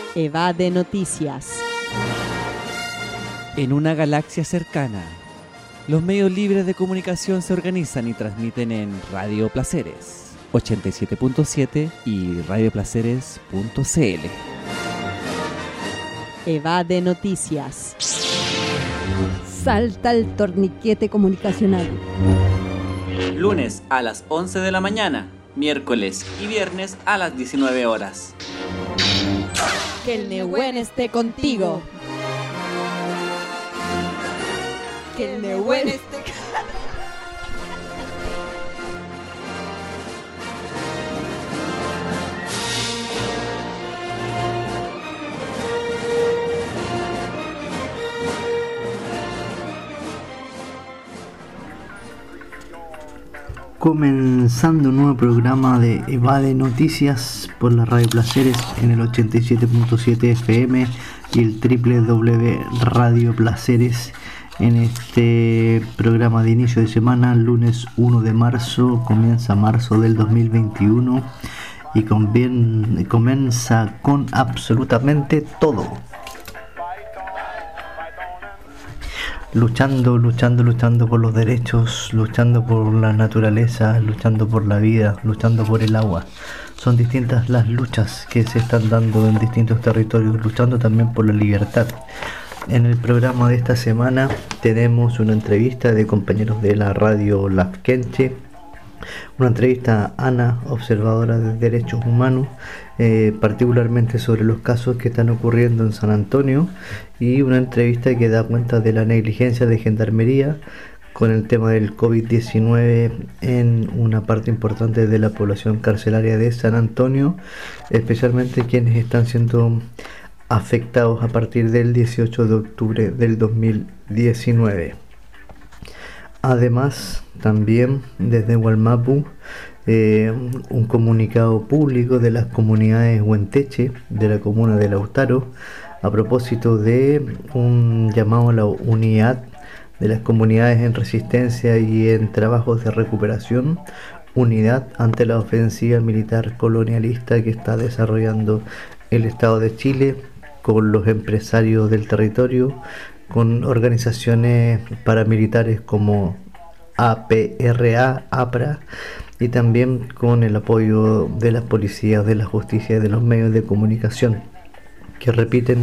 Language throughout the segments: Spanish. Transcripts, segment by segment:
Evade Noticias. En una galaxia cercana, los medios libres de comunicación se organizan y transmiten en Radio Placeres 87.7 y radioplaceres.cl. Evade Noticias. Salta el torniquete comunicacional. Lunes a las 11 de la mañana, miércoles y viernes a las 19 horas. Que el Nehuen esté contigo. Que el Nehuen esté Comenzando un nuevo programa de Evade Noticias por la Radio Placeres en el 87.7 FM y el www.radioplaceres. En este programa de inicio de semana, lunes 1 de marzo, comienza marzo del 2021 y comienza con absolutamente todo. Luchando por los derechos, luchando por la naturaleza, luchando por la vida, luchando por el agua. Son distintas las luchas que se están dando en distintos territorios, luchando también por la libertad. En el programa de esta semana tenemos una entrevista de compañeros de la radio Lafkenche, una entrevista a Ana, observadora de derechos humanos, particularmente sobre los casos que están ocurriendo en San Antonio, y una entrevista que da cuenta de la negligencia de Gendarmería con el tema del COVID-19 en una parte importante de la población carcelaria de San Antonio, especialmente quienes están siendo afectados a partir del 18 de octubre del 2019. Además, también desde Gualmapu, un comunicado público de las comunidades Huenteche, de la comuna de Lautaro, a propósito de un llamado a la unidad de las comunidades en resistencia y en trabajos de recuperación, unidad ante la ofensiva militar colonialista que está desarrollando el Estado de Chile con los empresarios del territorio, con organizaciones paramilitares como APRA, APRA, y también con el apoyo de las policías, de la justicia y de los medios de comunicación, que repiten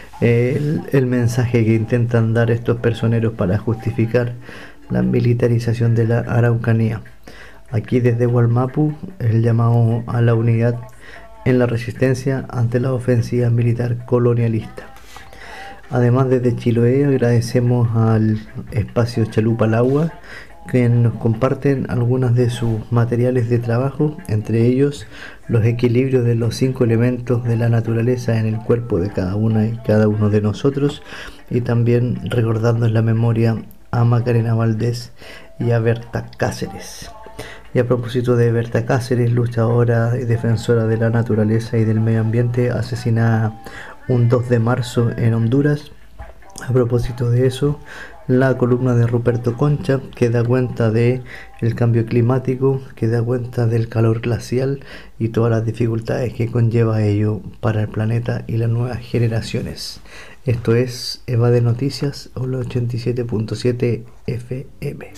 el mensaje que intentan dar estos personeros para justificar la militarización de la Araucanía. Aquí desde Gualmapu, el llamado a la unidad en la resistencia ante la ofensiva militar colonialista. Además, desde Chiloé agradecemos al espacio Chalupa al Agua, que nos comparten algunos de sus materiales de trabajo, entre ellos los equilibrios de los 5 elementos de la naturaleza en el cuerpo de cada una y cada uno de nosotros, y también recordando en la memoria a Macarena Valdés y a Berta Cáceres. Y a propósito de Berta Cáceres, luchadora y defensora de la naturaleza y del medio ambiente, asesinada un 2 de marzo en Honduras. A propósito de eso, la columna de Ruperto Concha, que da cuenta de el cambio climático, que da cuenta del calor glacial y todas las dificultades que conlleva ello para el planeta y las nuevas generaciones. Esto es Evade Noticias, o 87.7 FM.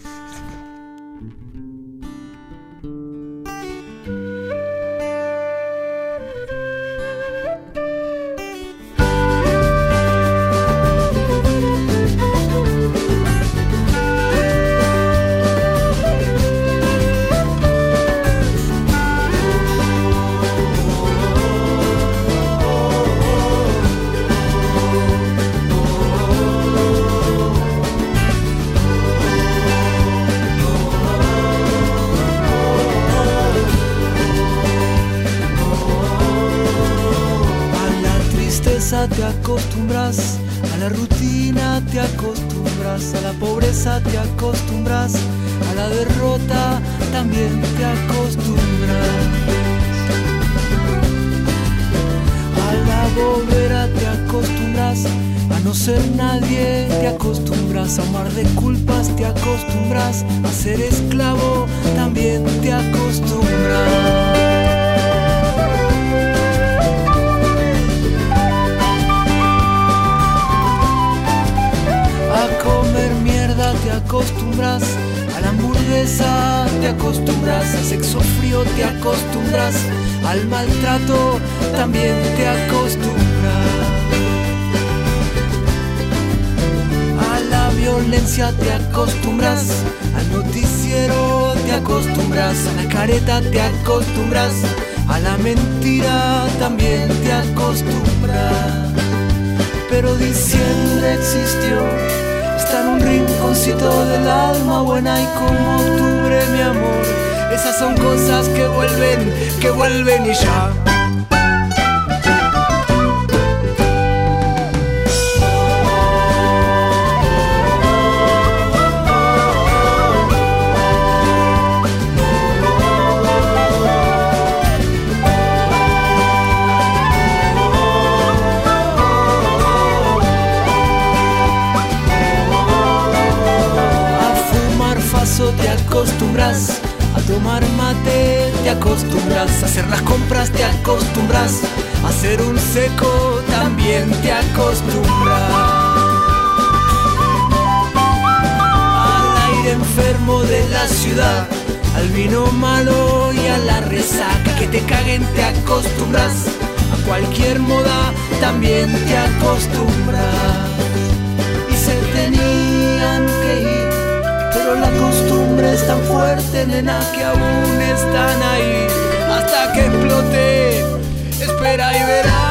Te acostumbras, a la rutina te acostumbras, a la pobreza te acostumbras, a la derrota también te acostumbras, a la bobera te acostumbras, a no ser nadie te acostumbras, a un mar de culpas te acostumbras, a ser esclavo también te acostumbras. pobreza te acostumbras, al sexo frío te acostumbras, al maltrato también te acostumbras, a la violencia te acostumbras, al noticiero te acostumbras, a la careta te acostumbras, a la mentira también te acostumbras. Pero diciembre existió, está en un rinconcito del alma buena, y como octubre, mi amor, esas son cosas que vuelven y ya. Te acostumbras, a tomar mate te acostumbras, a hacer las compras te acostumbras, a hacer un seco también te acostumbras, al aire enfermo de la ciudad, al vino malo y a la resaca, que te caguen te acostumbras, a cualquier moda también te acostumbras, y se tenían que ir, pero la costumbre es tan fuerte, nena, que aún están ahí. Hasta que explote, espera y verás.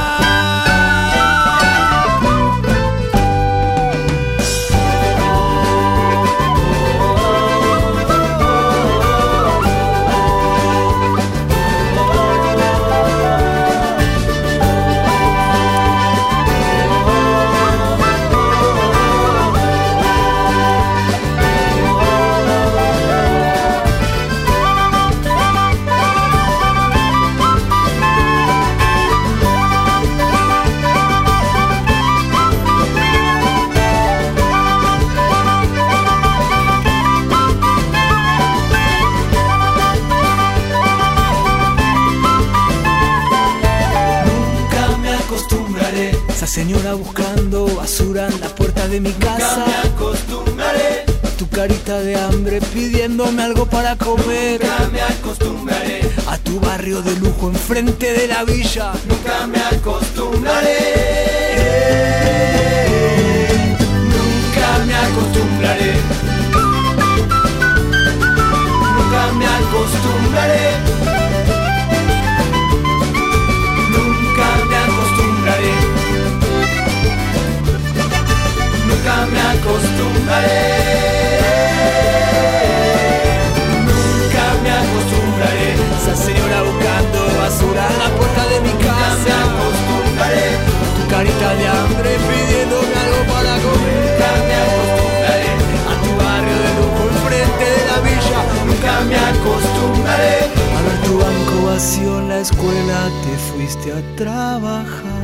Esa señora buscando basura en la puerta de mi casa. Nunca me acostumbraré a tu carita de hambre pidiéndome algo para comer. Nunca me acostumbraré a tu barrio de lujo enfrente de la villa. Nunca me acostumbraré. Nunca me acostumbraré. Nunca me acostumbraré. Nunca me acostumbraré. Nunca me acostumbraré. Nunca me acostumbraré. Esa señora buscando basura en la puerta de mi casa. Nunca me acostumbraré. Tu carita de hambre pidiéndome algo para comer. Nunca me acostumbraré. A tu barrio de lujo enfrente de la villa. Nunca me acostumbraré. A ver tu banco vacío en la escuela, te fuiste a trabajar.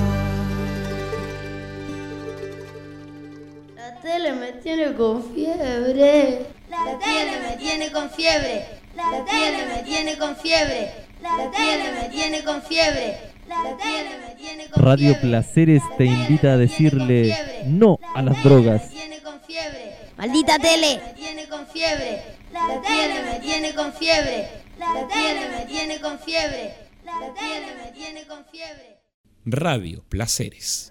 La tele me tiene con fiebre. La tele me tiene con fiebre. La tele me tiene con fiebre. La tele me tiene con fiebre. La tele me tiene con Radio fiebre. Placeres te invita a decirle no a las drogas. Maldita tele. Me tiene con fiebre. La tele me tiene con fiebre. La tele me tiene con fiebre. La tele me tiene con fiebre. Radio Placeres.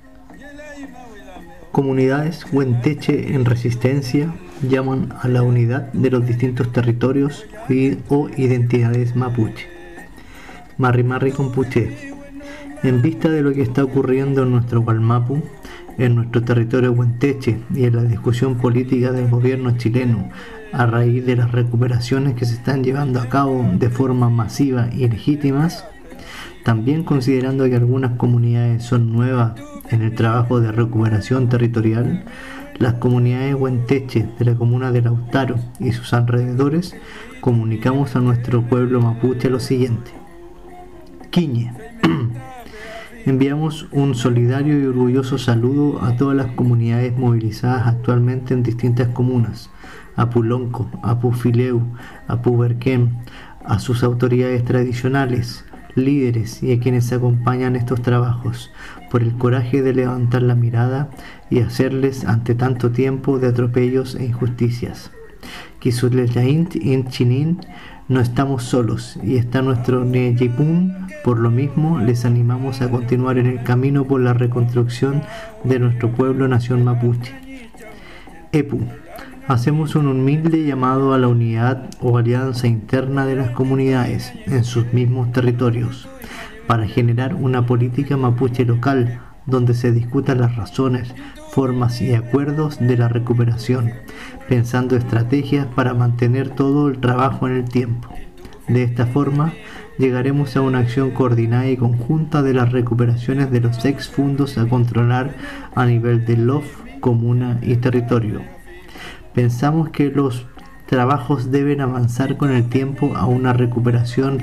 Comunidades huenteche en resistencia llaman a la unidad de los distintos territorios o identidades mapuche. Marri Marri Compuche. En vista de lo que está ocurriendo en nuestro Gualmapu, en nuestro territorio huenteche y en la discusión política del gobierno chileno a raíz de las recuperaciones que se están llevando a cabo de forma masiva y legítimas, también considerando que algunas comunidades son nuevas en el trabajo de recuperación territorial, las comunidades huenteche de la comuna de Lautaro y sus alrededores comunicamos a nuestro pueblo mapuche lo siguiente. Quiñe. Enviamos un solidario y orgulloso saludo a todas las comunidades movilizadas actualmente en distintas comunas, a Pulonco, a Pufileu, a Puberquén, a sus autoridades tradicionales, líderes y a quienes acompañan estos trabajos, por el coraje de levantar la mirada y hacerles ante tanto tiempo de atropellos e injusticias. Kisuleyaint Inchinin, no estamos solos y está nuestro Neyipun. Por lo mismo, les animamos a continuar en el camino por la reconstrucción de nuestro pueblo nación mapuche. EPU. Hacemos un humilde llamado a la unidad o alianza interna de las comunidades en sus mismos territorios para generar una política mapuche local donde se discutan las razones, formas y acuerdos de la recuperación, pensando estrategias para mantener todo el trabajo en el tiempo. De esta forma, llegaremos a una acción coordinada y conjunta de las recuperaciones de los ex fundos a controlar a nivel de LOF, comuna y territorio. Pensamos que los trabajos deben avanzar con el tiempo a una recuperación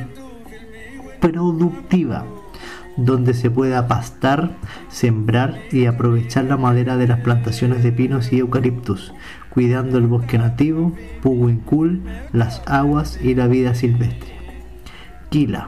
productiva, donde se pueda pastar, sembrar y aprovechar la madera de las plantaciones de pinos y eucaliptus, cuidando el bosque nativo, Puguincul, las aguas y la vida silvestre. Quila.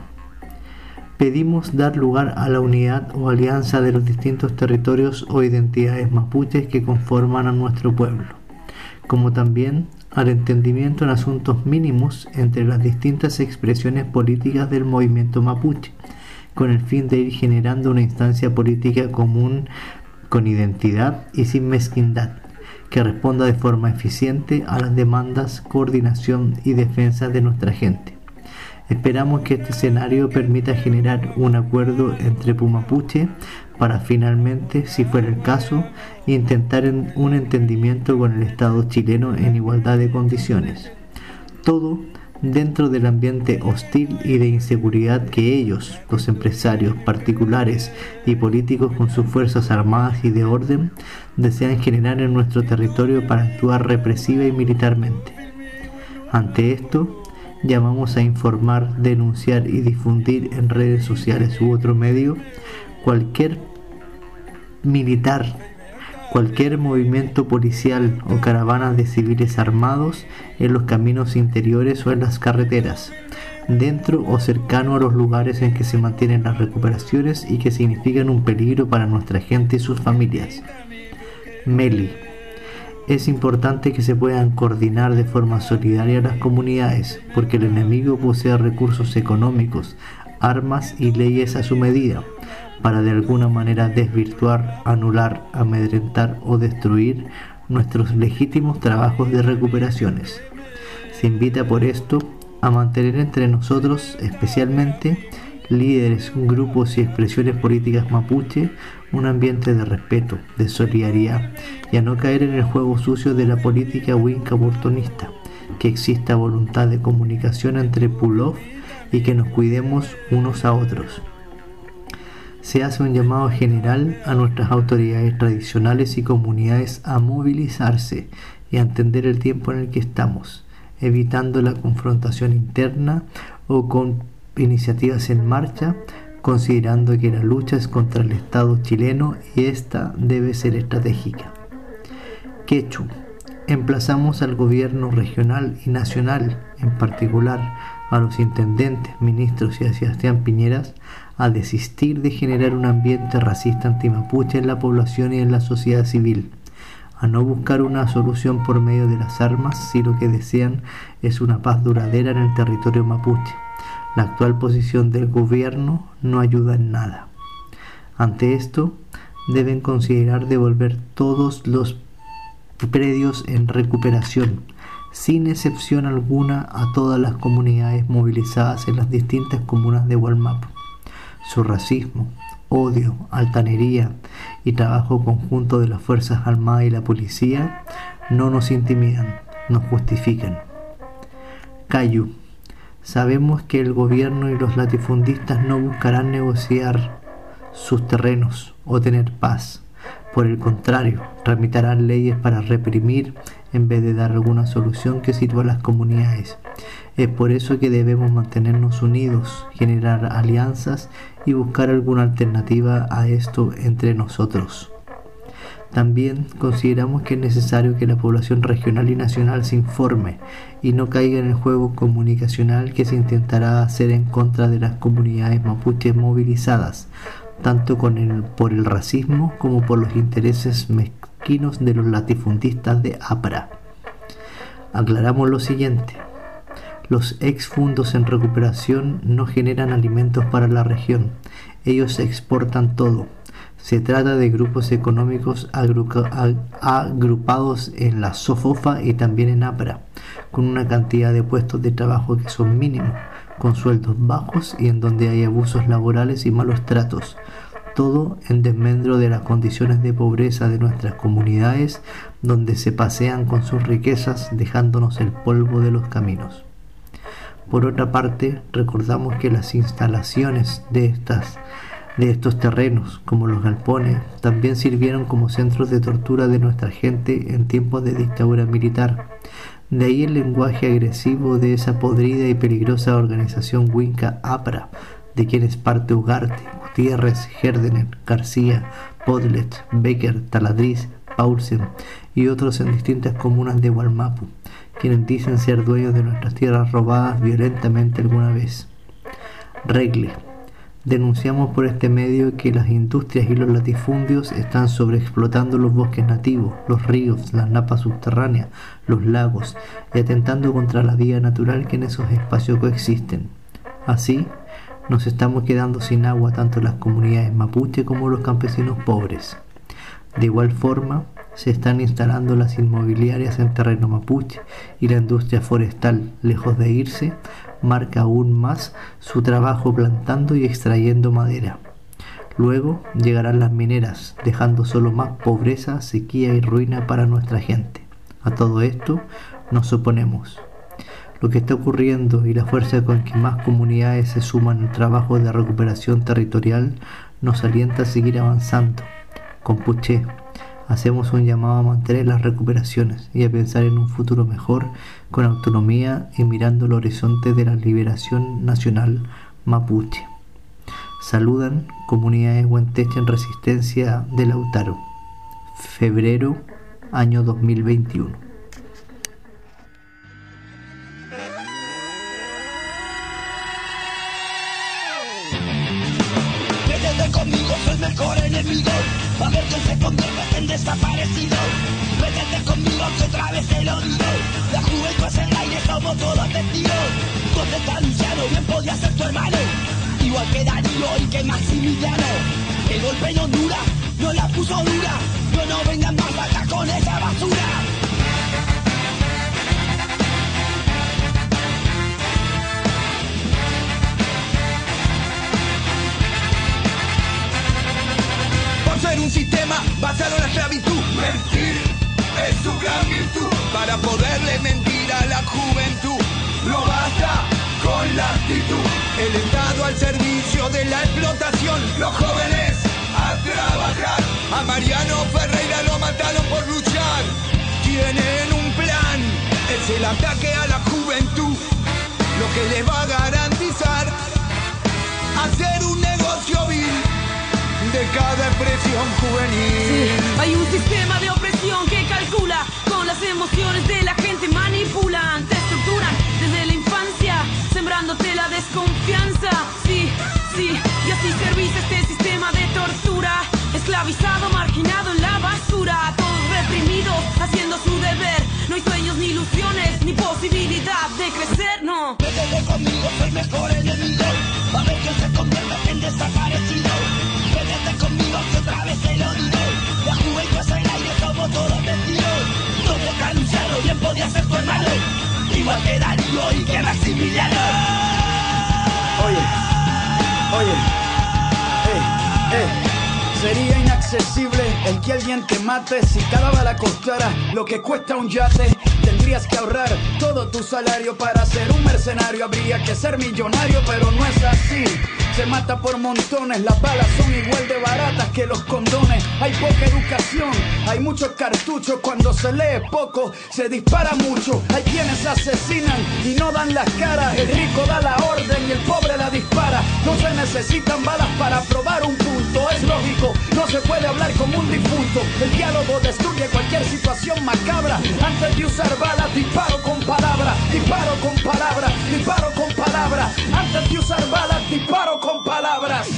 Pedimos dar lugar a la unidad o alianza de los distintos territorios o identidades mapuches que conforman a nuestro pueblo, como también al entendimiento en asuntos mínimos entre las distintas expresiones políticas del movimiento mapuche, con el fin de ir generando una instancia política común con identidad y sin mezquindad, que responda de forma eficiente a las demandas, coordinación y defensa de nuestra gente. Esperamos que este escenario permita generar un acuerdo entre Pumapuche para finalmente, si fuera el caso, intentar un entendimiento con el Estado chileno en igualdad de condiciones. Todo dentro del ambiente hostil y de inseguridad que ellos, los empresarios particulares y políticos con sus fuerzas armadas y de orden, desean generar en nuestro territorio para actuar represiva y militarmente. Ante esto, llamamos a informar, denunciar y difundir en redes sociales u otro medio cualquier militar, cualquier movimiento policial o caravanas de civiles armados en los caminos interiores o en las carreteras, dentro o cercano a los lugares en que se mantienen las recuperaciones y que significan un peligro para nuestra gente y sus familias. Meli. Es importante que se puedan coordinar de forma solidaria las comunidades, porque el enemigo posee recursos económicos, armas y leyes a su medida, para de alguna manera desvirtuar, anular, amedrentar o destruir nuestros legítimos trabajos de recuperaciones. Se invita por esto a mantener entre nosotros, especialmente líderes, grupos y expresiones políticas mapuche, un ambiente de respeto, de solidaridad y a no caer en el juego sucio de la política winca oportunista, que exista voluntad de comunicación entre Pulof y que nos cuidemos unos a otros. Se hace un llamado general a nuestras autoridades tradicionales y comunidades a movilizarse y a entender el tiempo en el que estamos, evitando la confrontación interna o con iniciativas en marcha, considerando que la lucha es contra el Estado chileno y esta debe ser estratégica. Quechu. Emplazamos al gobierno regional y nacional, en particular a los intendentes, ministros y a Sebastián Piñeras, a desistir de generar un ambiente racista antimapuche en la población y en la sociedad civil, a no buscar una solución por medio de las armas si lo que desean es una paz duradera en el territorio mapuche. La actual posición del gobierno no ayuda en nada. Ante esto, deben considerar devolver todos los predios en recuperación, sin excepción alguna, a todas las comunidades movilizadas en las distintas comunas de Wallmapu. Su racismo, odio, altanería y trabajo conjunto de las Fuerzas Armadas y la policía no nos intimidan, nos justifican. Cayu. Sabemos que el gobierno y los latifundistas no buscarán negociar sus terrenos o tener paz. Por el contrario, tramitarán leyes para reprimir en vez de dar alguna solución que sirva a las comunidades. Es por eso que debemos mantenernos unidos, generar alianzas y buscar alguna alternativa a esto entre nosotros. También consideramos que es necesario que la población regional y nacional se informe y no caiga en el juego comunicacional que se intentará hacer en contra de las comunidades mapuches movilizadas, tanto por el racismo como por los intereses mezquinos de los latifundistas de APRA. Aclaramos lo siguiente. Los exfundos en recuperación no generan alimentos para la región. Ellos exportan todo. Se trata de grupos económicos agrupados en la SOFOFA y también en APRA, con una cantidad de puestos de trabajo que son mínimos, con sueldos bajos y en donde hay abusos laborales y malos tratos. Todo en desmedro de las condiciones de pobreza de nuestras comunidades, donde se pasean con sus riquezas dejándonos el polvo de los caminos. Por otra parte, recordamos que las instalaciones de estos terrenos, como los galpones, también sirvieron como centros de tortura de nuestra gente en tiempos de dictadura militar. De ahí el lenguaje agresivo de esa podrida y peligrosa organización Winca APRA, de quien es parte Ugarte, Gutiérrez, Herdener, García, Podlet, Becker, Taladriz, Paulsen y otros en distintas comunas de Wallmapu, quienes dicen ser dueños de nuestras tierras robadas violentamente alguna vez. Regle. Denunciamos por este medio que las industrias y los latifundios están sobreexplotando los bosques nativos, los ríos, las napas subterráneas, los lagos y atentando contra la vida natural que en esos espacios coexisten. Así, nos estamos quedando sin agua tanto las comunidades mapuche como los campesinos pobres. De igual forma, se están instalando las inmobiliarias en terreno mapuche y la industria forestal, lejos de irse, marca aún más su trabajo plantando y extrayendo madera. Luego llegarán las mineras, dejando solo más pobreza, sequía y ruina para nuestra gente. A todo esto nos oponemos. Lo que está ocurriendo y la fuerza con que más comunidades se suman al trabajo de recuperación territorial nos alienta a seguir avanzando. Compuché, hacemos un llamado a mantener las recuperaciones y a pensar en un futuro mejor con autonomía y mirando el horizonte de la liberación nacional mapuche. Saludan comunidades huenteche en resistencia de Lautaro. Febrero, año 2021. Conmigo soy el mejor enemigo, a ver que se convierte en desaparecido. Métete conmigo que otra vez te lo digo, la juventud es el aire, somos todos testigos. Donde está Luciano, bien podía ser tu hermano, igual que Darío y que Maximiliano. El golpe no dura, no la puso dura, no vengan más acá con esa basura. Ser un sistema basado en la esclavitud. Mentir es su gran virtud. Para poderle mentir a la juventud, no basta con la actitud. El Estado al servicio de la explotación. Los jóvenes a trabajar. A Mariano Ferreira lo mataron por luchar. Tienen un plan, es el ataque a la juventud, lo que les va a garantizar hacer un negocio vil de cada expresión juvenil. Sí, hay un sistema de opresión que calcula con las emociones de la gente, manipulan, te estructuran desde la infancia, sembrándote la desconfianza. Sí, sí, y así servís este sistema de tortura, esclavizado, marginado en la basura, todos reprimidos, haciendo su deber. No hay sueños ni ilusiones, ni posibilidad de crecer, no. Métete conmigo, soy mejor enemigo, a ver que se convierta en desaparecido. Métete conmigo que otra vez te lo digo, la juventud es el aire, somos todos testigos. Donde está Luciano, bien podía ser tu hermano, igual que Darío y que Maximiliano. Oye, sería inaccesible el que alguien te mate. Si cada bala costara lo que cuesta un yate, tendrías que ahorrar todo tu salario para ser un mercenario. Habría que ser millonario, pero no es así. Se mata por montones, las balas son igual de baratas que los condones. Hay poca educación, hay muchos cartuchos. Cuando se lee poco, se dispara mucho. Hay quienes asesinan y no dan las caras. El rico da la orden y el pobre la dispara. No se necesitan balas para probar un punto. Es lógico, no se puede hablar como un difunto. El diálogo destruye cualquier situación macabra. Antes de usar balas, disparo con palabras. Disparo con palabras, disparo con palabras. Antes de usar balas, disparo con palabras.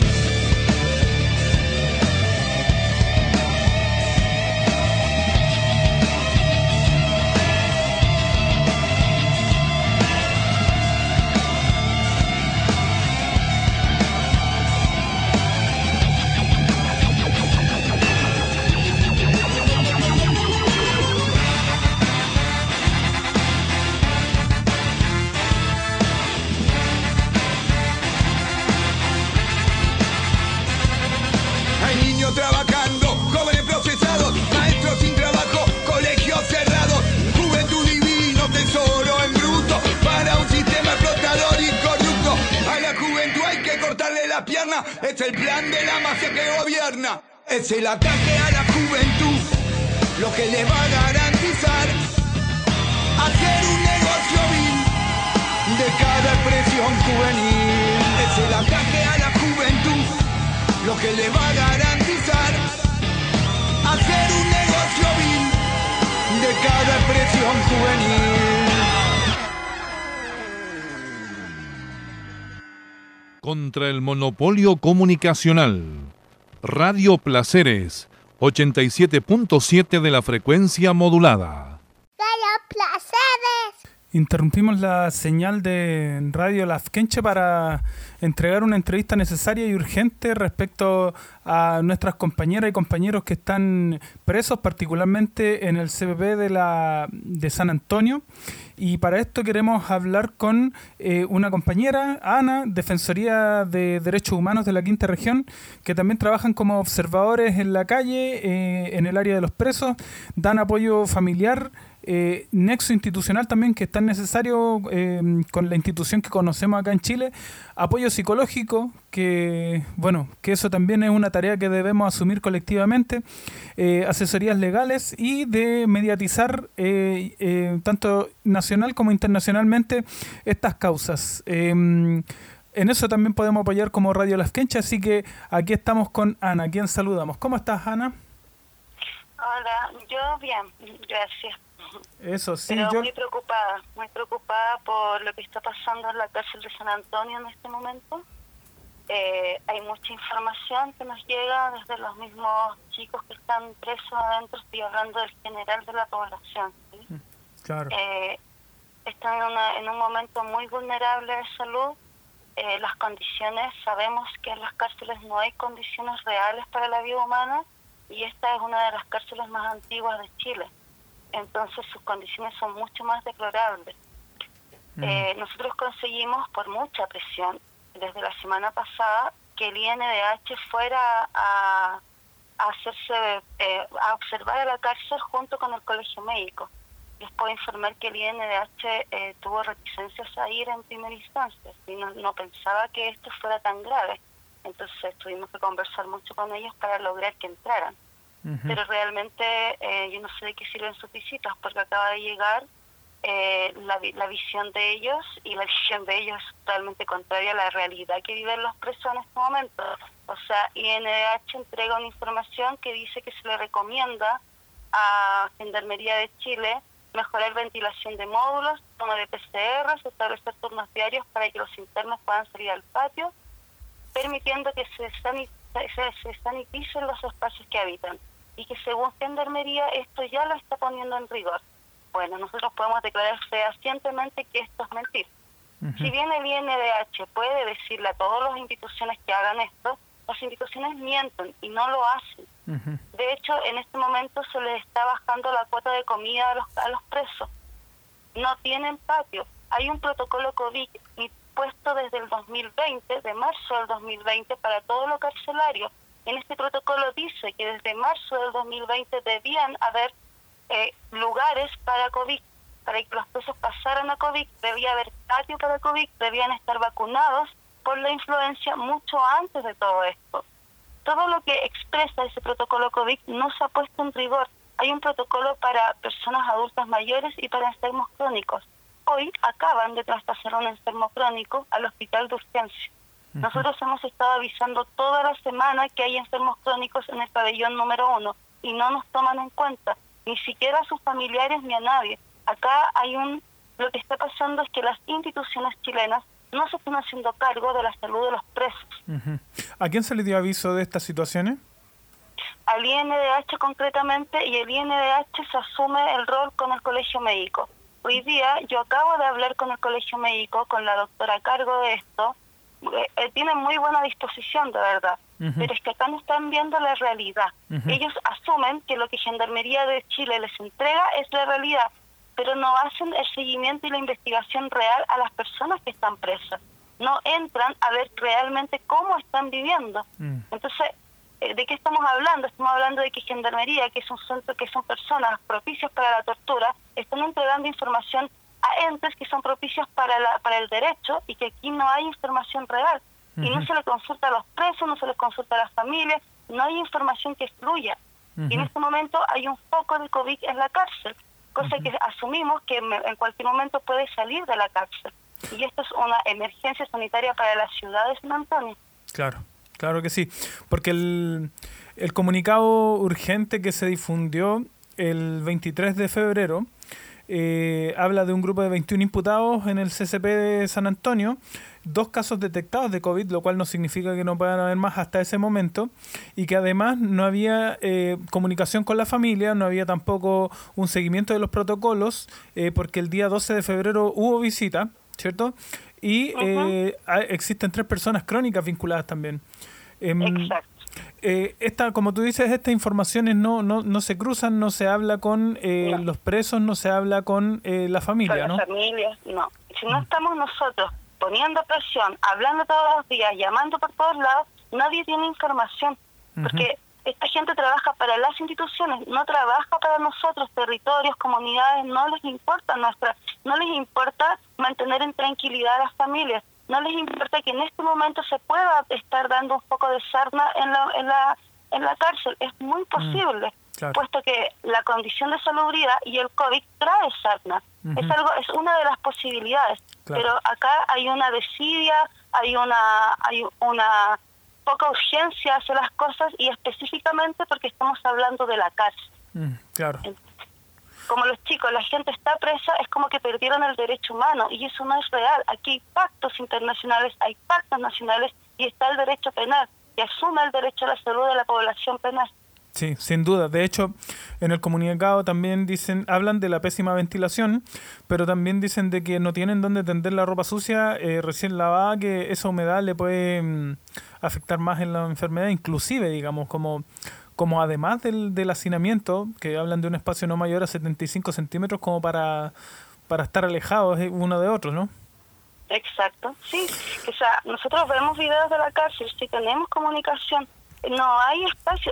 interna, es el plan de la mafia que gobierna. Es el ataque a la juventud, lo que les va a garantizar hacer un negocio vil de cada expresión juvenil. Es el ataque a la juventud, lo que les va a garantizar hacer un negocio vil de cada expresión juvenil. Contra el monopolio comunicacional. Radio Placeres, 87.7 de la frecuencia modulada. Radio Placeres. Interrumpimos la señal de Radio Lafkenche para entregar una entrevista necesaria y urgente respecto a nuestras compañeras y compañeros que están presos, particularmente en el CPP de San Antonio. Y para esto queremos hablar con una compañera, Ana, Defensoría de Derechos Humanos de la Quinta Región, que también trabajan como observadores en la calle, en el área de los presos, dan apoyo familiar, nexo institucional también, que es tan necesario con la institución que conocemos acá en Chile, apoyo psicológico, que eso también es una tarea que debemos asumir colectivamente, asesorías legales y de mediatizar tanto nacional como internacionalmente estas causas. En eso también podemos apoyar como Radio Lafkenche, así que aquí estamos con Ana, a quien saludamos. ¿Cómo estás, Ana? Hola, yo bien, gracias. Eso sí, pero muy preocupada por lo que está pasando en la cárcel de San Antonio en este momento. Hay mucha información que nos llega desde los mismos chicos que están presos adentro, estoy hablando del general de la población, ¿sí? Claro. Están en un momento muy vulnerable de salud. Las condiciones, sabemos que en las cárceles no hay condiciones reales para la vida humana, y esta es una de las cárceles más antiguas de Chile. Entonces sus condiciones son mucho más deplorables. Nosotros conseguimos, por mucha presión, desde la semana pasada, que el INDH fuera a observar a la cárcel junto con el Colegio Médico. Les puedo informar que el INDH tuvo reticencias a ir en primera instancia, y no pensaba que esto fuera tan grave. Entonces tuvimos que conversar mucho con ellos para lograr que entraran. Pero realmente yo no sé de qué sirven sus visitas, porque acaba de llegar la visión de ellos, y la visión de ellos es totalmente contraria a la realidad que viven los presos en este momento. O sea, INDH entrega una información que dice que se le recomienda a Gendarmería de Chile mejorar ventilación de módulos, toma de PCR, establecer turnos diarios para que los internos puedan salir al patio, permitiendo que se saniticen los espacios que habitan, y que según Gendarmería esto ya lo está poniendo en rigor. Bueno, nosotros podemos declarar fehacientemente que esto es mentir. Si bien el INDH puede decirle a todas las instituciones que hagan esto, las instituciones mienten y no lo hacen. De hecho, en este momento se les está bajando la cuota de comida a los presos. No tienen patio. Hay un protocolo COVID puesto desde el 2020, de marzo del 2020, para todo lo carcelario. En este protocolo dice que desde marzo del 2020 debían haber lugares para COVID, para que los presos pasaran a COVID, debía haber patio para COVID, debían estar vacunados por la influencia mucho antes de todo esto. Todo lo que expresa ese protocolo COVID no se ha puesto en rigor. Hay un protocolo para personas adultas mayores y para enfermos crónicos. Hoy acaban de traspasar a un enfermo crónico al hospital de urgencia. Nosotros hemos estado avisando toda la semana que hay enfermos crónicos en el pabellón número 1 y no nos toman en cuenta, ni siquiera a sus familiares ni a nadie. Acá lo que está pasando es que las instituciones chilenas no se están haciendo cargo de la salud de los presos. ¿A quién se le dio aviso de estas situaciones? Al INDH concretamente, y el INDH se asume el rol con el Colegio Médico. Hoy día yo acabo de hablar con el Colegio Médico, con la doctora a cargo de esto. Tienen muy buena disposición, de verdad, pero es que acá no están viendo la realidad. Ellos asumen que lo que Gendarmería de Chile les entrega es la realidad, pero no hacen el seguimiento y la investigación real a las personas que están presas. No entran a ver realmente cómo están viviendo. Entonces, ¿de qué estamos hablando? Estamos hablando de que Gendarmería, que es un centro, que son personas propicias para la tortura, están entregando información a entes que son propicios para el derecho, y que aquí no hay información real. Y no se le consulta a los presos, no se les consulta a las familias, no hay información que fluya. Y en este momento hay un foco de COVID en la cárcel, cosa que asumimos que en cualquier momento puede salir de la cárcel. Y esto es una emergencia sanitaria para la ciudad de San Antonio. Claro, claro que sí. Porque el comunicado urgente que se difundió el 23 de febrero habla de un grupo de 21 imputados en el CCP de San Antonio, 2 casos detectados de COVID, lo cual no significa que no puedan haber más hasta ese momento, y que además no había comunicación con la familia, no había tampoco un seguimiento de los protocolos, porque el día 12 de febrero hubo visita, ¿cierto? Y existen 3 personas crónicas vinculadas también. Exacto. Como tú dices, estas informaciones no se cruzan, no se habla con los presos, no se habla con la familia, con ¿no? Las familias, no. Si no estamos nosotros poniendo presión, hablando todos los días, llamando por todos lados, nadie tiene información, porque esta gente trabaja para las instituciones, no trabaja para nosotros, territorios, comunidades, no les importa no les importa mantener en tranquilidad a las familias. No les importa que en este momento se pueda estar dando un poco de sarna en la cárcel. Es muy posible, puesto que la condición de salubridad y el COVID trae sarna. Es una de las posibilidades. Pero acá hay una desidia, hay una poca urgencia hacia las cosas, y específicamente porque estamos hablando de la cárcel. Claro. Como los chicos, la gente está presa, es como que perdieron el derecho humano, y eso no es real. Aquí hay pactos internacionales, hay pactos nacionales, y está el derecho penal, que asume el derecho a la salud de la población penal. Sí, sin duda. De hecho, en el comunicado también hablan de la pésima ventilación, pero también dicen de que no tienen dónde tender la ropa sucia recién lavada, que esa humedad le puede afectar más en la enfermedad, inclusive, digamos, como además del hacinamiento, que hablan de un espacio no mayor a 75 centímetros como para estar alejados uno de otro, ¿no? Exacto, sí. O sea, nosotros vemos videos de la cárcel, si tenemos comunicación, no hay espacio,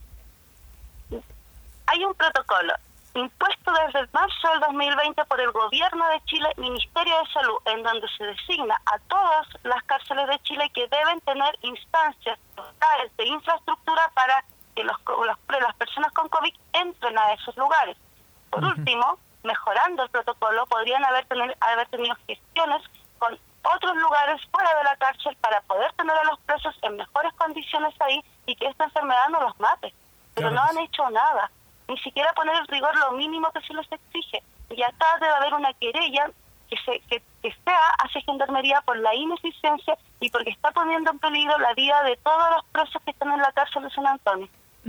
hay un protocolo impuesto desde marzo del 2020 por el Gobierno de Chile, Ministerio de Salud, en donde se designa a todas las cárceles de Chile que deben tener instancias totales de infraestructura para que las personas con COVID entren a esos lugares. Por último, mejorando el protocolo, podrían haber tenido gestiones con otros lugares fuera de la cárcel para poder tener a los presos en mejores condiciones ahí y que esta enfermedad no los mate. Pero no han hecho nada, ni siquiera poner en rigor lo mínimo que se les exige. Y acá debe haber una querella que sea hacia Gendarmería por la ineficiencia y porque está poniendo en peligro la vida de todos los presos que están en la cárcel de San Antonio.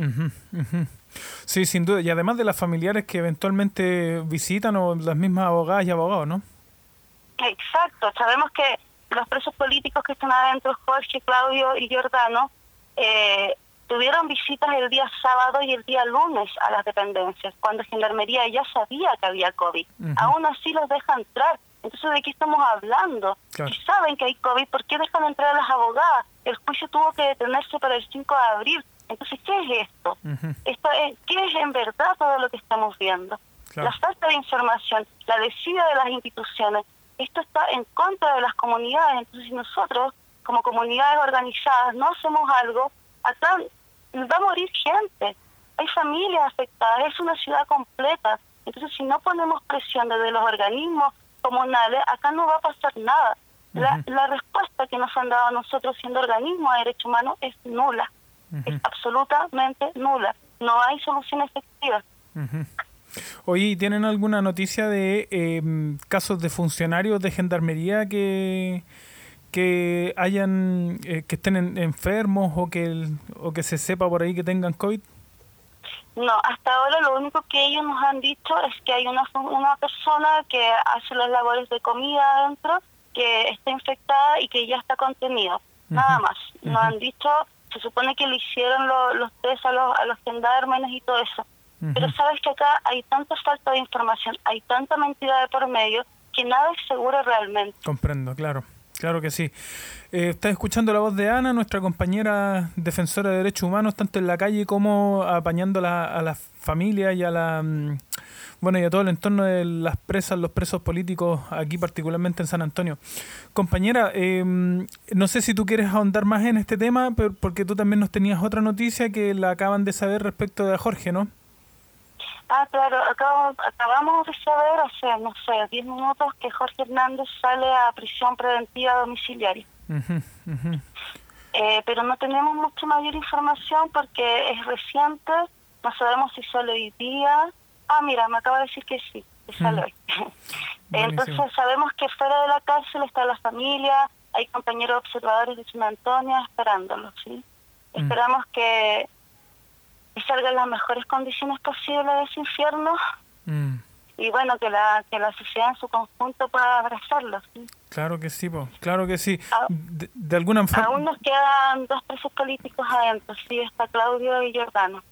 Sí, sin duda. Y además de las familiares que eventualmente visitan, o las mismas abogadas y abogados, ¿no? Exacto. Sabemos que los presos políticos que están adentro, Jorge, Claudio y Giordano, tuvieron visitas el día sábado y el día lunes a las dependencias, cuando Gendarmería ya sabía que había COVID. Aún así los deja entrar. Entonces, ¿de qué estamos hablando? Si saben que hay COVID, ¿por qué dejan entrar a las abogadas? El juicio tuvo que detenerse para el 5 de abril. Entonces, ¿qué es esto? ¿Qué es en verdad todo lo que estamos viendo? La falta de información, la desidia de las instituciones, esto está en contra de las comunidades. Entonces, si nosotros, como comunidades organizadas, no hacemos algo, acá va a morir gente. Hay familias afectadas, es una ciudad completa. Entonces, si no ponemos presión desde los organismos comunales, acá no va a pasar nada. La respuesta que nos han dado a nosotros siendo organismos de derechos humanos es nula. Es absolutamente nula. No hay solución efectiva. Oye, ¿tienen alguna noticia de casos de funcionarios de Gendarmería que hayan que estén enfermos o que se sepa por ahí que tengan COVID? No, hasta ahora lo único que ellos nos han dicho es que hay una persona que hace las labores de comida adentro, que está infectada y que ya está contenido. Nada más. Nos han dicho, se supone que le hicieron los test a los gendarmes y todo eso. Pero sabes que acá hay tanta falta de información, hay tanta mentira de por medio, que nada es seguro realmente. Comprendo, claro. Claro que sí. Estás escuchando la voz de Ana, nuestra compañera defensora de derechos humanos, tanto en la calle como apañando a las familias y a bueno, y a todo el entorno de las presas, los presos políticos, aquí particularmente en San Antonio. Compañera, no sé si tú quieres ahondar más en este tema, pero porque tú también nos tenías otra noticia que la acaban de saber respecto de Jorge, ¿no? Claro, acabamos de saber hace, 10 minutos que Jorge Hernández sale a prisión preventiva domiciliaria. Pero no tenemos mucha mayor información porque es reciente, no sabemos si sale hoy día. Mira, me acaba de decir que sí, que sale hoy. Entonces sabemos que fuera de la cárcel está la familia, hay compañeros observadores de San Antonio esperándolo, ¿sí? Esperamos que salga en las mejores condiciones posibles de ese infierno y bueno, que la sociedad en su conjunto pueda abrazarlo, ¿sí? Claro que sí, claro que sí. De alguna forma... Aún nos quedan 2 presos políticos adentro, sí, está Claudio y Giordano.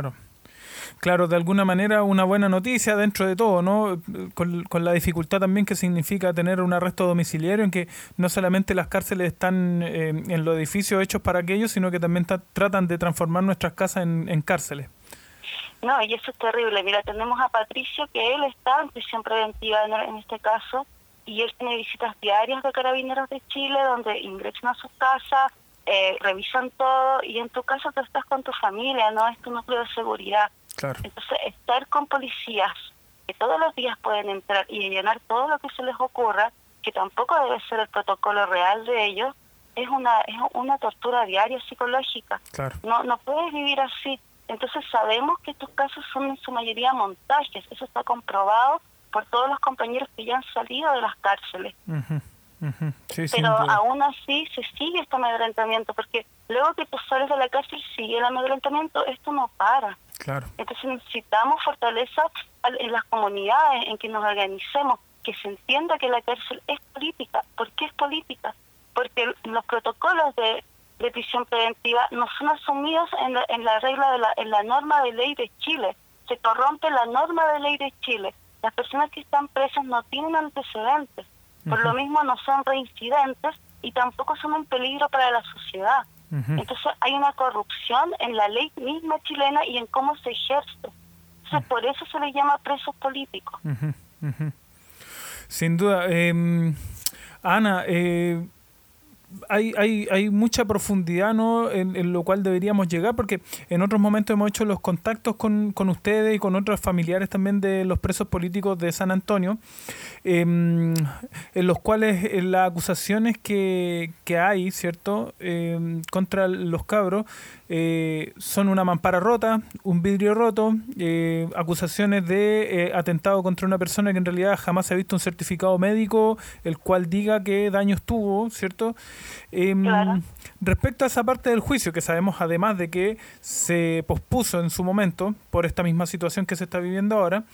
Claro, de alguna manera una buena noticia dentro de todo, ¿no? Con la dificultad también que significa tener un arresto domiciliario, en que no solamente las cárceles están en los edificios hechos para aquellos, sino que también tratan de transformar nuestras casas en cárceles. No, y eso es terrible. Mira, tenemos a Patricio, que él está en prisión preventiva en este caso, y él tiene visitas diarias de Carabineros de Chile, donde ingresan a su casa, revisan todo, y en tu casa tú estás con tu familia, ¿no? Es tu núcleo de seguridad. Claro. Entonces, estar con policías que todos los días pueden entrar y llenar todo lo que se les ocurra, que tampoco debe ser el protocolo real de ellos, es una tortura diaria psicológica. Claro. No puedes vivir así. Entonces sabemos que estos casos son en su mayoría montajes, eso está comprobado por todos los compañeros que ya han salido de las cárceles. Sí, pero aún así se sigue este amedrentamiento, porque luego que tú sales de la cárcel sigue el amedrentamiento, esto no para. Claro. Entonces necesitamos fortaleza en las comunidades, en que nos organicemos, que se entienda que la cárcel es política. ¿Por qué es política? Porque los protocolos de prisión preventiva no son asumidos en la regla en la norma de ley de Chile. Se corrompe la norma de ley de Chile. Las personas que están presas no tienen antecedentes, por lo mismo no son reincidentes y tampoco son un peligro para la sociedad. Entonces hay una corrupción en la ley misma chilena y en cómo se ejerce. Entonces por eso se le llama presos políticos. Sin duda. Ana, hay mucha profundidad, ¿no?, en lo cual deberíamos llegar, porque en otros momentos hemos hecho los contactos con ustedes y con otros familiares también de los presos políticos de San Antonio, en los cuales las acusaciones que hay, ¿cierto?, contra los cabros son una mampara rota, un vidrio roto, acusaciones de atentado contra una persona que en realidad jamás se ha visto un certificado médico el cual diga qué daños tuvo, ¿cierto? Claro. Respecto a esa parte del juicio, que sabemos además de que se pospuso en su momento por esta misma situación que se está viviendo ahora,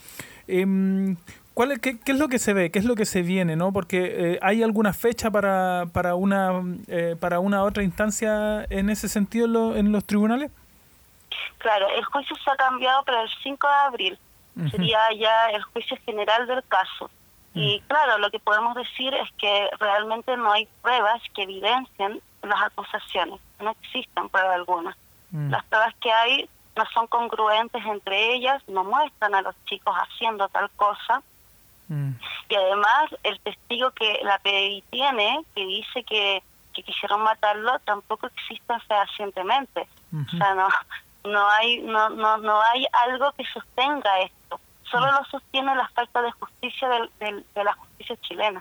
¿qué es lo que se ve? ¿Qué es lo que se viene? ¿No? Porque ¿hay alguna fecha para una otra instancia en ese sentido en los tribunales? Claro, el juicio se ha cambiado para el 5 de abril. Sería ya el juicio general del caso. Y claro, lo que podemos decir es que realmente no hay pruebas que evidencien las acusaciones. No existen pruebas alguna. Las pruebas que hay no son congruentes entre ellas, no muestran a los chicos haciendo tal cosa. Y además, el testigo que la PDI tiene, que dice que quisieron matarlo, tampoco existe fehacientemente. O sea, no hay algo que sostenga esto. Solo lo sostiene la falta de justicia de la justicia chilena.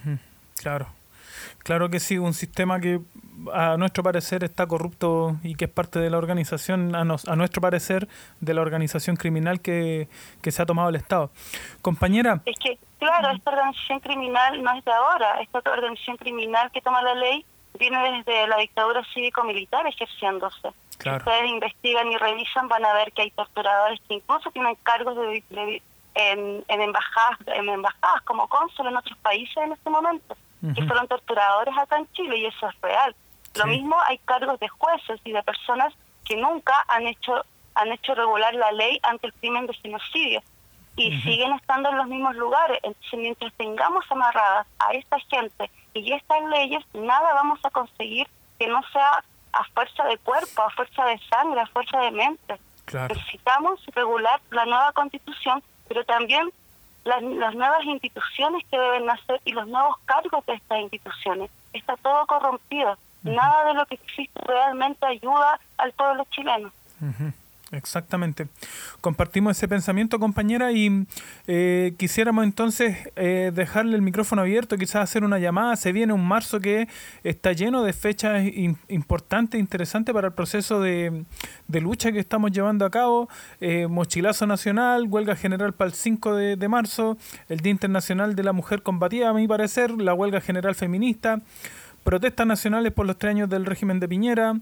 Claro que sí, un sistema que a nuestro parecer está corrupto y que es parte de la organización, a nuestro parecer, de la organización criminal que se ha tomado el Estado. Compañera. Es que, claro, esta organización criminal no es de ahora. Esta organización criminal que toma la ley viene desde la dictadura cívico-militar ejerciéndose. Claro. Si ustedes investigan y revisan, van a ver que hay torturadores que incluso tienen cargos en embajadas como cónsul en otros países en este momento, que fueron torturadores acá en Chile, y eso es real. Lo mismo hay cargos de jueces y de personas que nunca han hecho regular la ley ante el crimen de genocidio y siguen estando en los mismos lugares. Entonces, mientras tengamos amarradas a esta gente y estas leyes, nada vamos a conseguir que no sea a fuerza de cuerpo, a fuerza de sangre, a fuerza de mente. Claro. Necesitamos regular la nueva Constitución pero también las nuevas instituciones que deben nacer y los nuevos cargos de estas instituciones. Está todo corrompido. Nada de lo que existe realmente ayuda al pueblo chileno. Exactamente. Compartimos ese pensamiento, compañera, y quisiéramos entonces dejarle el micrófono abierto, quizás hacer una llamada. Se viene un marzo que está lleno de fechas importantes, interesantes para el proceso de lucha que estamos llevando a cabo. Mochilazo nacional, huelga general para el 5 de marzo, el Día Internacional de la Mujer Combativa, a mi parecer, la huelga general feminista, protestas nacionales por los 3 años del régimen de Piñera,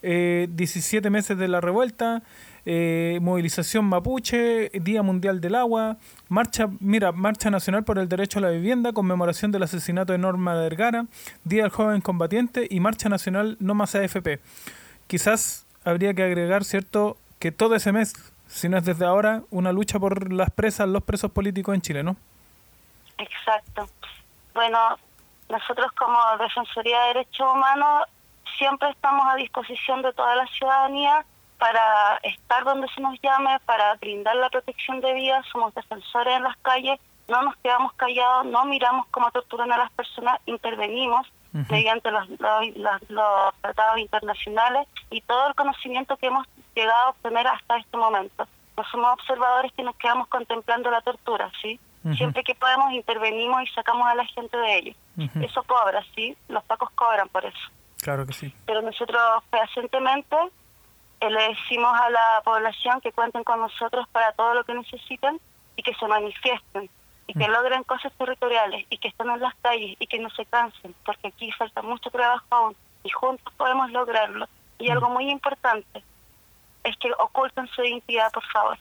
17 meses de la revuelta, movilización mapuche, Día Mundial del Agua, marcha nacional por el derecho a la vivienda, conmemoración del asesinato de Norma Vergara, Día del Joven Combatiente y marcha nacional No Más AFP. Quizás habría que agregar, ¿cierto?, que todo ese mes, si no es desde ahora, una lucha por las presas, los presos políticos en Chile, ¿no? Exacto. Bueno, nosotros como Defensoría de Derechos Humanos siempre estamos a disposición de toda la ciudadanía para estar donde se nos llame, para brindar la protección de vida. Somos defensores en las calles, no nos quedamos callados, no miramos cómo torturan a las personas, intervenimos mediante los tratados internacionales y todo el conocimiento que hemos llegado a obtener hasta este momento. No somos observadores que nos quedamos contemplando la tortura, ¿sí? Siempre que podemos intervenimos y sacamos a la gente de ellos. Eso cobra, ¿sí? Los pacos cobran por eso. Claro que sí. Pero nosotros fehacientemente le decimos a la población que cuenten con nosotros para todo lo que necesiten y que se manifiesten y que logren cosas territoriales y que estén en las calles y que no se cansen, porque aquí falta mucho trabajo aún y juntos podemos lograrlo. Y algo muy importante es que oculten su identidad, por favor,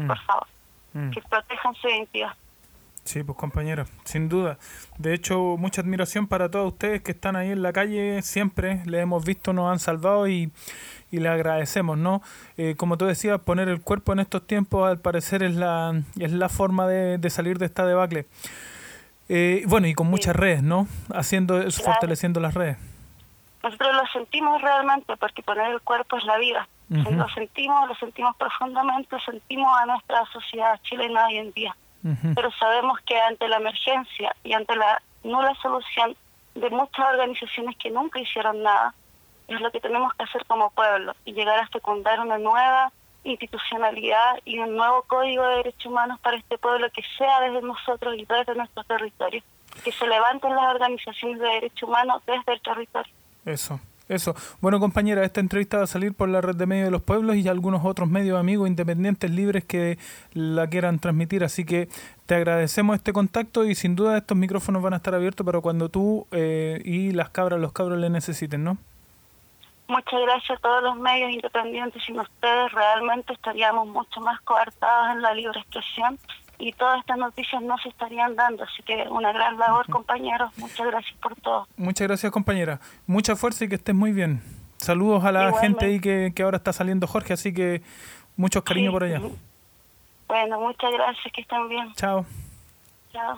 que protejan su identidad. Sí, pues compañera, sin duda. De hecho, mucha admiración para todos ustedes que están ahí en la calle, siempre les hemos visto, nos han salvado y le agradecemos, ¿no? Como tú decías, poner el cuerpo en estos tiempos al parecer es la forma de salir de esta debacle. Bueno, y con muchas redes, ¿no? Fortaleciendo las redes. Nosotros lo sentimos realmente porque poner el cuerpo es la vida. Lo sentimos profundamente, sentimos a nuestra sociedad chilena hoy en día. Pero sabemos que ante la emergencia y ante la nula solución de muchas organizaciones que nunca hicieron nada, es lo que tenemos que hacer como pueblo y llegar a fecundar una nueva institucionalidad y un nuevo código de derechos humanos para este pueblo que sea desde nosotros y desde nuestro territorio. Que se levanten las organizaciones de derechos humanos desde el territorio. Eso. Bueno, compañera, esta entrevista va a salir por la red de medios de los pueblos y algunos otros medios amigos independientes libres que la quieran transmitir, así que te agradecemos este contacto y sin duda estos micrófonos van a estar abiertos para cuando tú y los cabros le necesiten, ¿no? Muchas gracias a todos los medios independientes. Sin ustedes realmente estaríamos mucho más coartados en la libre expresión y todas estas noticias no se estarían dando, así que una gran labor, compañeros. Muchas gracias por todo. Muchas gracias, compañera. Mucha fuerza y que estés muy bien. Saludos a la gente ahí que ahora está saliendo Jorge, así que muchos cariños por allá. Bueno, muchas gracias, que estén bien. Chao. Chao.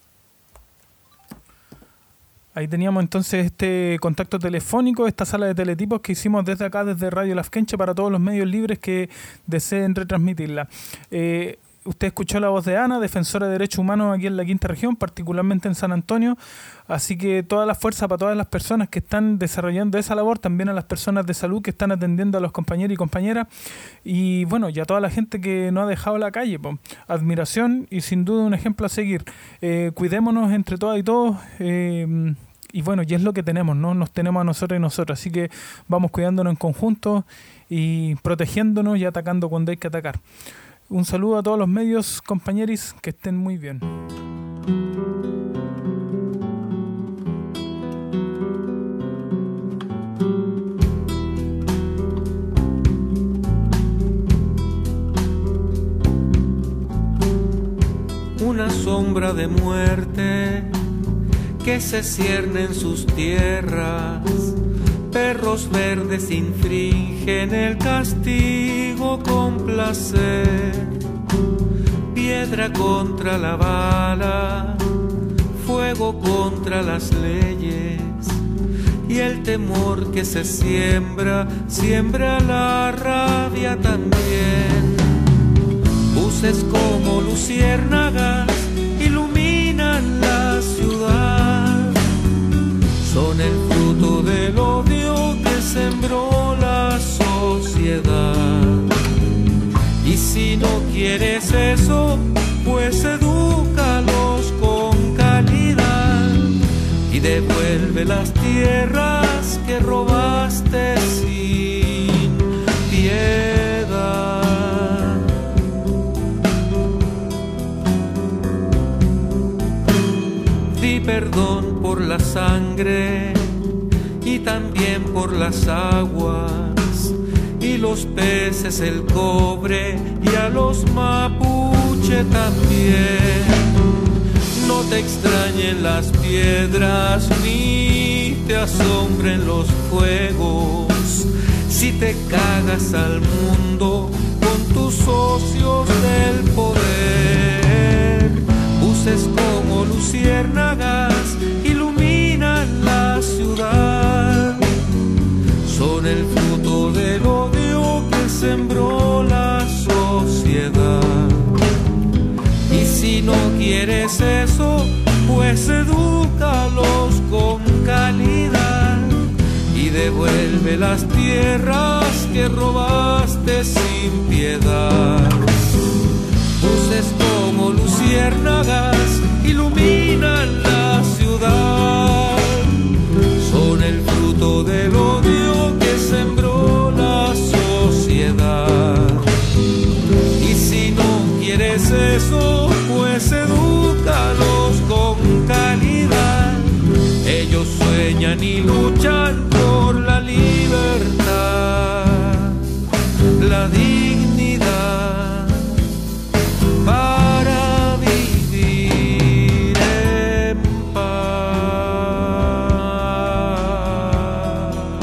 Ahí teníamos entonces este contacto telefónico, esta sala de teletipos que hicimos desde acá, desde Radio Lafkenche, para todos los medios libres que deseen retransmitirla. Usted escuchó la voz de Ana, defensora de derechos humanos aquí en la quinta región, particularmente en San Antonio, así que toda la fuerza para todas las personas que están desarrollando esa labor, también a las personas de salud que están atendiendo a los compañeros y compañeras, y bueno, y a toda la gente que no ha dejado la calle, pues, admiración y sin duda un ejemplo a seguir. Cuidémonos entre todas y todos, y bueno, y es lo que tenemos, ¿no? Nos tenemos a nosotros y nosotras, así que vamos cuidándonos en conjunto y protegiéndonos y atacando cuando hay que atacar. Un saludo a todos los medios, compañeros, que estén muy bien. Una sombra de muerte que se cierne en sus tierras. Perros verdes infringen el castigo con placer. Piedra contra la bala, fuego contra las leyes. Y el temor que se siembra la rabia también. Luces como luciérnagas iluminan la ciudad. Son el fruto del odio que sembró la sociedad. Y si no quieres eso, pues edúcalos con calidad y devuelve las tierras que robaste sin piedad. Di perdón por la sangre y también por las aguas y los peces, el cobre y a los mapuche también. No te extrañen las piedras ni te asombren los fuegos si te cagas al mundo con tus socios del poder. Buses como luciérnagas iluminan la ciudad. Son el fruto del odio que sembró la sociedad. Y si no quieres eso, pues edúcalos con calidad y devuelve las tierras que robaste sin piedad. Buses como luciérnagas iluminan la ciudad. Son el fruto del odio que sembró la sociedad. Y si no quieres eso, pues edúcalos con calidad. Ellos sueñan y luchan por la libertad, la dignidad para vivir en paz.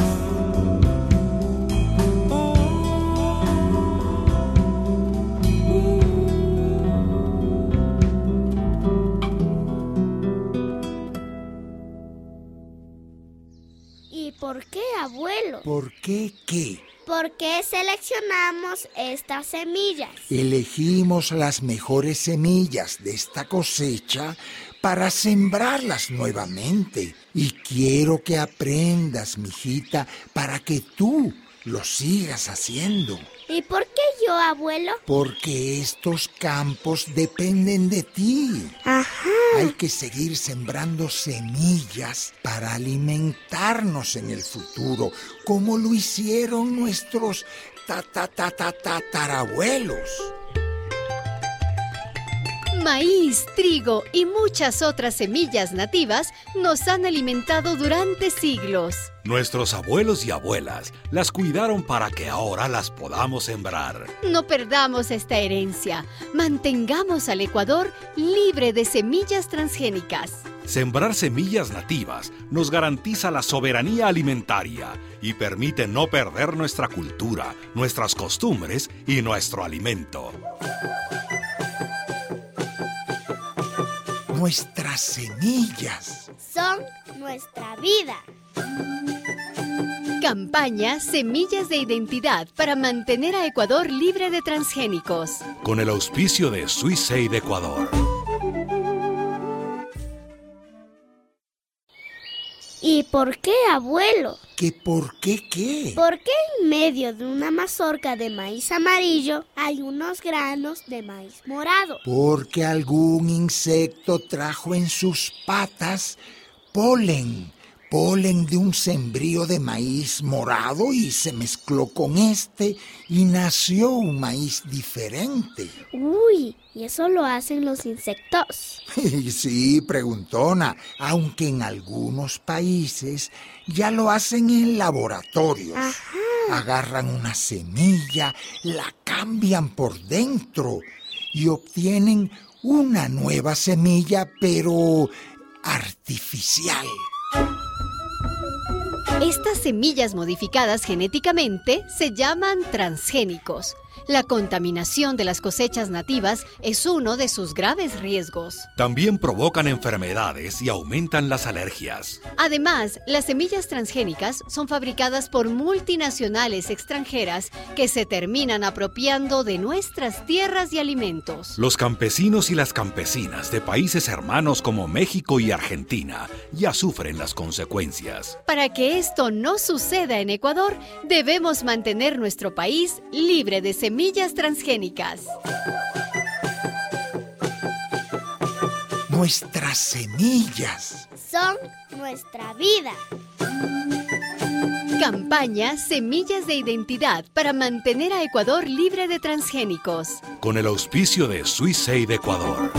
¿Y por qué, abuelo? ¿Por qué qué? ¿Por qué seleccionamos estas semillas? Elegimos las mejores semillas de esta cosecha para sembrarlas nuevamente. Y quiero que aprendas, mijita, para que tú lo sigas haciendo. ¿Y por qué yo, abuelo? Porque estos campos dependen de ti. Ajá. Hay que seguir sembrando semillas para alimentarnos en el futuro, como lo hicieron nuestros tatarabuelos. Maíz, trigo y muchas otras semillas nativas nos han alimentado durante siglos. Nuestros abuelos y abuelas las cuidaron para que ahora las podamos sembrar. No perdamos esta herencia. Mantengamos al Ecuador libre de semillas transgénicas. Sembrar semillas nativas nos garantiza la soberanía alimentaria y permite no perder nuestra cultura, nuestras costumbres y nuestro alimento. Nuestras semillas son nuestra vida. Campaña Semillas de Identidad para mantener a Ecuador libre de transgénicos. Con el auspicio de SuisAid Ecuador. ¿Y por qué, abuelo? ¿Que por qué qué? ¿Por qué en medio de una mazorca de maíz amarillo hay unos granos de maíz morado? Porque algún insecto trajo en sus patas polen de un sembrío de maíz morado y se mezcló con este y nació un maíz diferente. Uy, ¿y eso lo hacen los insectos? Sí, preguntona, aunque en algunos países ya lo hacen en laboratorios. Ajá. Agarran una semilla, la cambian por dentro y obtienen una nueva semilla, pero artificial. Estas semillas modificadas genéticamente se llaman transgénicos. La contaminación de las cosechas nativas es uno de sus graves riesgos. También provocan enfermedades y aumentan las alergias. Además, las semillas transgénicas son fabricadas por multinacionales extranjeras que se terminan apropiando de nuestras tierras y alimentos. Los campesinos y las campesinas de países hermanos como México y Argentina ya sufren las consecuencias. Para que esto no suceda en Ecuador, debemos mantener nuestro país libre de semillas transgénicas. Nuestras semillas son nuestra vida. Campaña Semillas de Identidad para mantener a Ecuador libre de transgénicos. Con el auspicio de SwissAid Ecuador.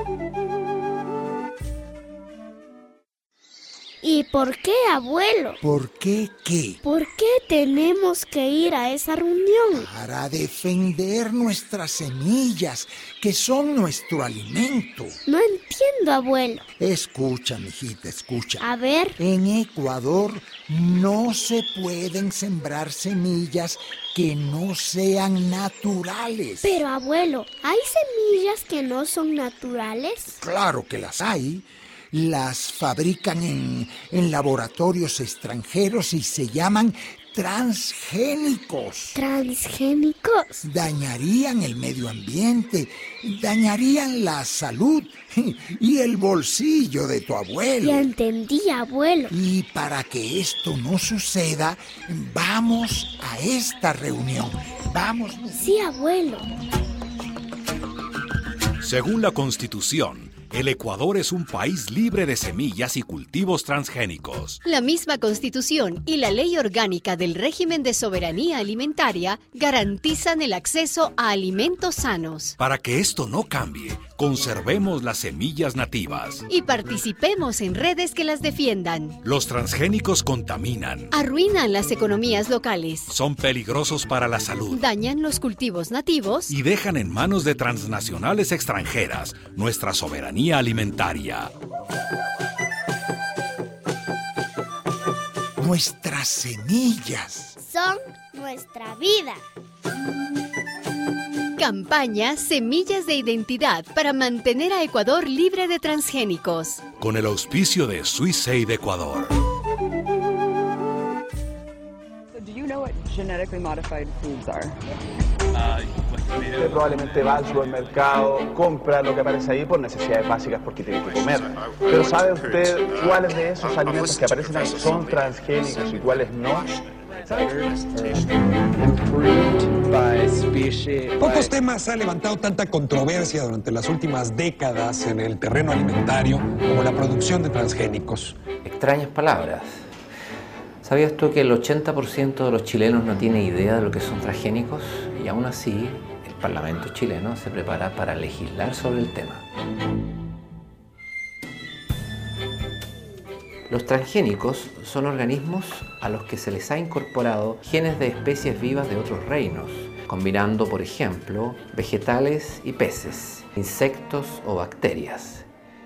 ¿Y por qué, abuelo? ¿Por qué qué? ¿Por qué tenemos que ir a esa reunión? Para defender nuestras semillas, que son nuestro alimento. No entiendo, abuelo. Escucha, mijita, escucha. A ver. En Ecuador no se pueden sembrar semillas que no sean naturales. Pero, abuelo, ¿hay semillas que no son naturales? Claro que las hay. Las fabrican en laboratorios extranjeros y se llaman transgénicos. ¿Transgénicos? Dañarían el medio ambiente, dañarían la salud y el bolsillo de tu abuelo. Ya entendí, abuelo. Y para que esto no suceda, vamos a esta reunión. Vamos. Sí, abuelo. Según la Constitución, el Ecuador es un país libre de semillas y cultivos transgénicos. La misma Constitución y la Ley Orgánica del Régimen de Soberanía Alimentaria garantizan el acceso a alimentos sanos. Para que esto no cambie, conservemos las semillas nativas. Y participemos en redes que las defiendan. Los transgénicos contaminan. Arruinan las economías locales. Son peligrosos para la salud. Dañan los cultivos nativos. Y dejan en manos de transnacionales extranjeras nuestra soberanía alimentaria. Nuestras semillas son nuestra vida. Campaña Semillas de Identidad para mantener a Ecuador libre de transgénicos. Con el auspicio de SwissAid Ecuador. Do you know what genetically modified foods are? Usted probablemente va al supermercado, compra lo que aparece ahí por necesidades básicas porque tiene que comer. Pero ¿sabe usted cuáles de esos alimentos que aparecen ahí son transgénicos y cuáles no? Pocos temas han levantado tanta controversia durante las últimas décadas en el terreno alimentario como la producción de transgénicos. Extrañas palabras. ¿Sabías tú que el 80% de los chilenos no tiene idea de lo que son transgénicos? Y aún así, el Parlamento chileno se prepara para legislar sobre el tema. Los transgénicos son organismos a los que se les ha incorporado genes de especies vivas de otros reinos, combinando, por ejemplo, vegetales y peces, insectos o bacterias.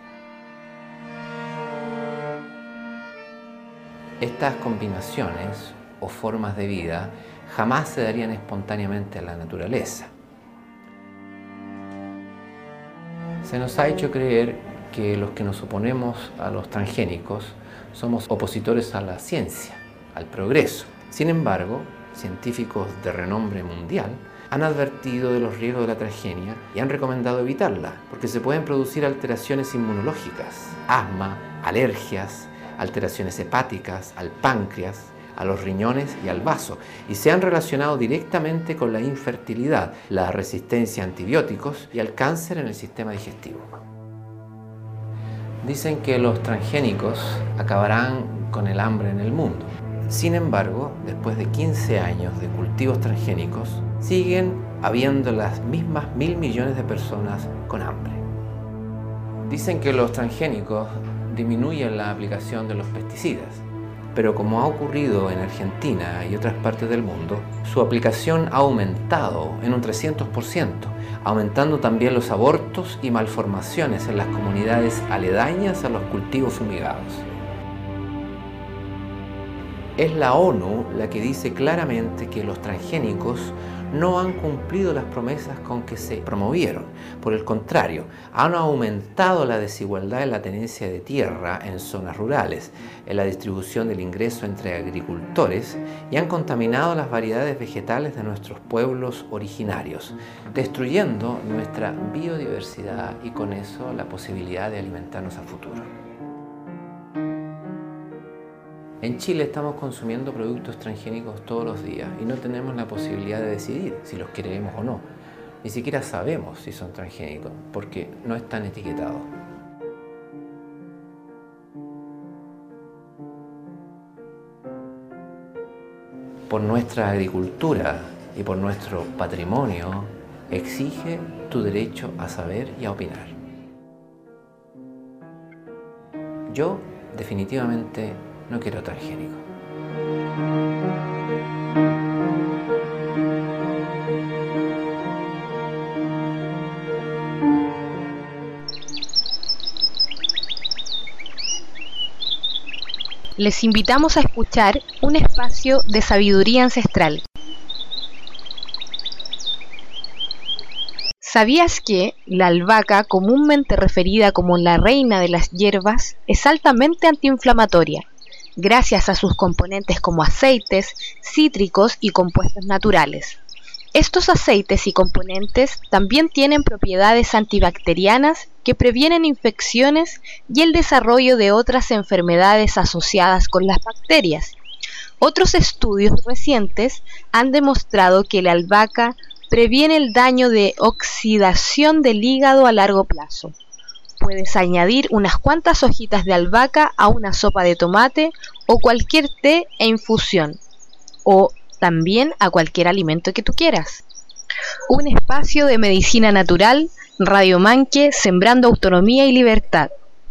Estas combinaciones o formas de vida jamás se darían espontáneamente a la naturaleza. Se nos ha hecho creer que los que nos oponemos a los transgénicos somos opositores a la ciencia, al progreso. Sin embargo, científicos de renombre mundial han advertido de los riesgos de la transgenia y han recomendado evitarla, porque se pueden producir alteraciones inmunológicas, asma, alergias, alteraciones hepáticas, al páncreas, a los riñones y al vaso, y se han relacionado directamente con la infertilidad, la resistencia a antibióticos y al cáncer en el sistema digestivo. Dicen que los transgénicos acabarán con el hambre en el mundo. Sin embargo, después de 15 años de cultivos transgénicos, siguen habiendo las mismas 1.000 millones de personas con hambre. Dicen que los transgénicos disminuyen la aplicación de los pesticidas, pero como ha ocurrido en Argentina y otras partes del mundo, su aplicación ha aumentado en un 300%, aumentando también los abortos y malformaciones en las comunidades aledañas a los cultivos fumigados. Es la ONU la que dice claramente que los transgénicos no han cumplido las promesas con que se promovieron. Por el contrario, han aumentado la desigualdad en la tenencia de tierra en zonas rurales, en la distribución del ingreso entre agricultores y han contaminado las variedades vegetales de nuestros pueblos originarios, destruyendo nuestra biodiversidad y con eso la posibilidad de alimentarnos a futuro. En Chile estamos consumiendo productos transgénicos todos los días y no tenemos la posibilidad de decidir si los queremos o no. Ni siquiera sabemos si son transgénicos porque no están etiquetados. Por nuestra agricultura y por nuestro patrimonio exige tu derecho a saber y a opinar. Yo definitivamente no quiero transgénico. Les invitamos a escuchar un espacio de sabiduría ancestral. ¿Sabías que la albahaca, comúnmente referida como la reina de las hierbas, es altamente antiinflamatoria, gracias a sus componentes como aceites, cítricos y compuestos naturales? Estos aceites y componentes también tienen propiedades antibacterianas que previenen infecciones y el desarrollo de otras enfermedades asociadas con las bacterias. Otros estudios recientes han demostrado que la albahaca previene el daño de oxidación del hígado a largo plazo. Puedes añadir unas cuantas hojitas de albahaca a una sopa de tomate o cualquier té e infusión, o también a cualquier alimento que tú quieras. Un espacio de medicina natural, Radio Manque, sembrando autonomía y libertad.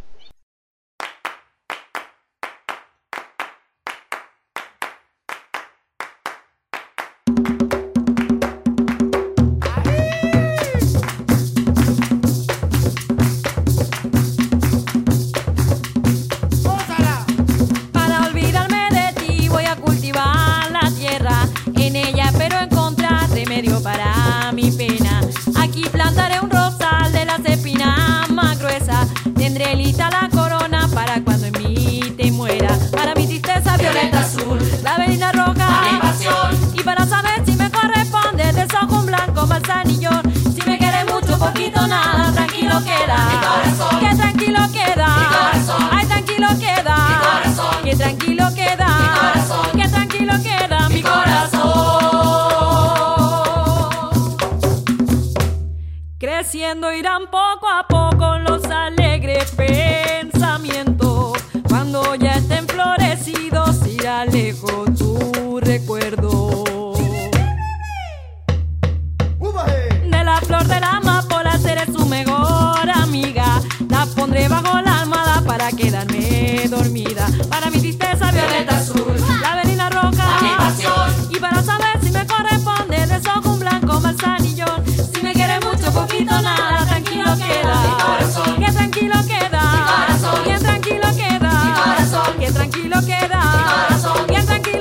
Para mi pena, aquí plantaré un rosal de las espinas más gruesas. Tendré lista la corona para cuando en mí te muera. Para mi tristeza violeta azul, la velina roja, mi pasión. Y para saber si me corresponde, desojo un blanco manzanillón. Si me quieres mucho, poquito, nada, tranquilo queda. Mi corazón, que tranquilo queda. Mi corazón, ay, tranquilo queda. Mi corazón, que tranquilo queda. Mi corazón, que tranquilo queda. Mi corazón. Creciendo irán poco a poco los alegres pensamientos. Cuando ya estén florecidos irá lejos tu recuerdo. De la flor de la amapola seré su mejor amiga. La pondré bajo la almohada para quedarme dormida. Para mi tristeza violeta azul, la velina roja, mi pasión. Y para saber si me corresponde, desojo un blanco manzanillón. Si me quiere mucho, poquito, nada, tranquilo queda. Mi corazón, que tranquilo queda. Mi corazón, que tranquilo queda. Mi corazón, que tranquilo queda. Mi corazón, que tranquilo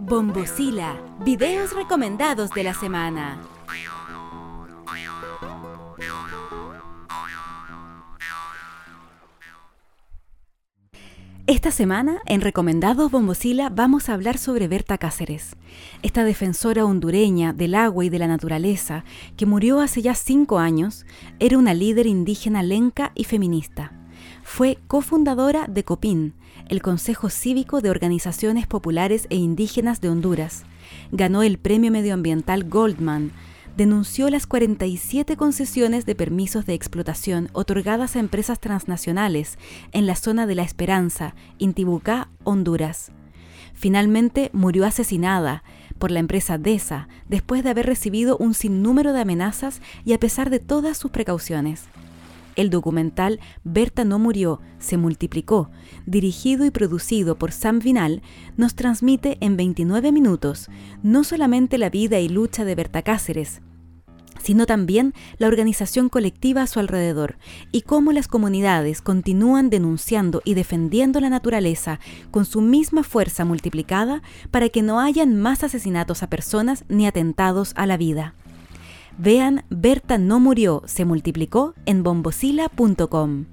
Bombocila, videos recomendados de la semana. Esta semana, en Recomendados Bombocila, vamos a hablar sobre Berta Cáceres, esta defensora hondureña del agua y de la naturaleza, que murió hace ya 5 años. Era una líder indígena lenca y feminista. Fue cofundadora de COPIN, el Consejo Cívico de Organizaciones Populares e Indígenas de Honduras. Ganó el Premio Medioambiental Goldman. Denunció las 47 concesiones de permisos de explotación otorgadas a empresas transnacionales en la zona de La Esperanza, Intibucá, Honduras. Finalmente murió asesinada por la empresa DESA después de haber recibido un sinnúmero de amenazas y a pesar de todas sus precauciones. El documental Berta no murió, se multiplicó, dirigido y producido por Sam Vinal, nos transmite en 29 minutos no solamente la vida y lucha de Berta Cáceres, sino también la organización colectiva a su alrededor y cómo las comunidades continúan denunciando y defendiendo la naturaleza con su misma fuerza multiplicada para que no hayan más asesinatos a personas ni atentados a la vida. Vean Berta no murió, se multiplicó en bombocila.com.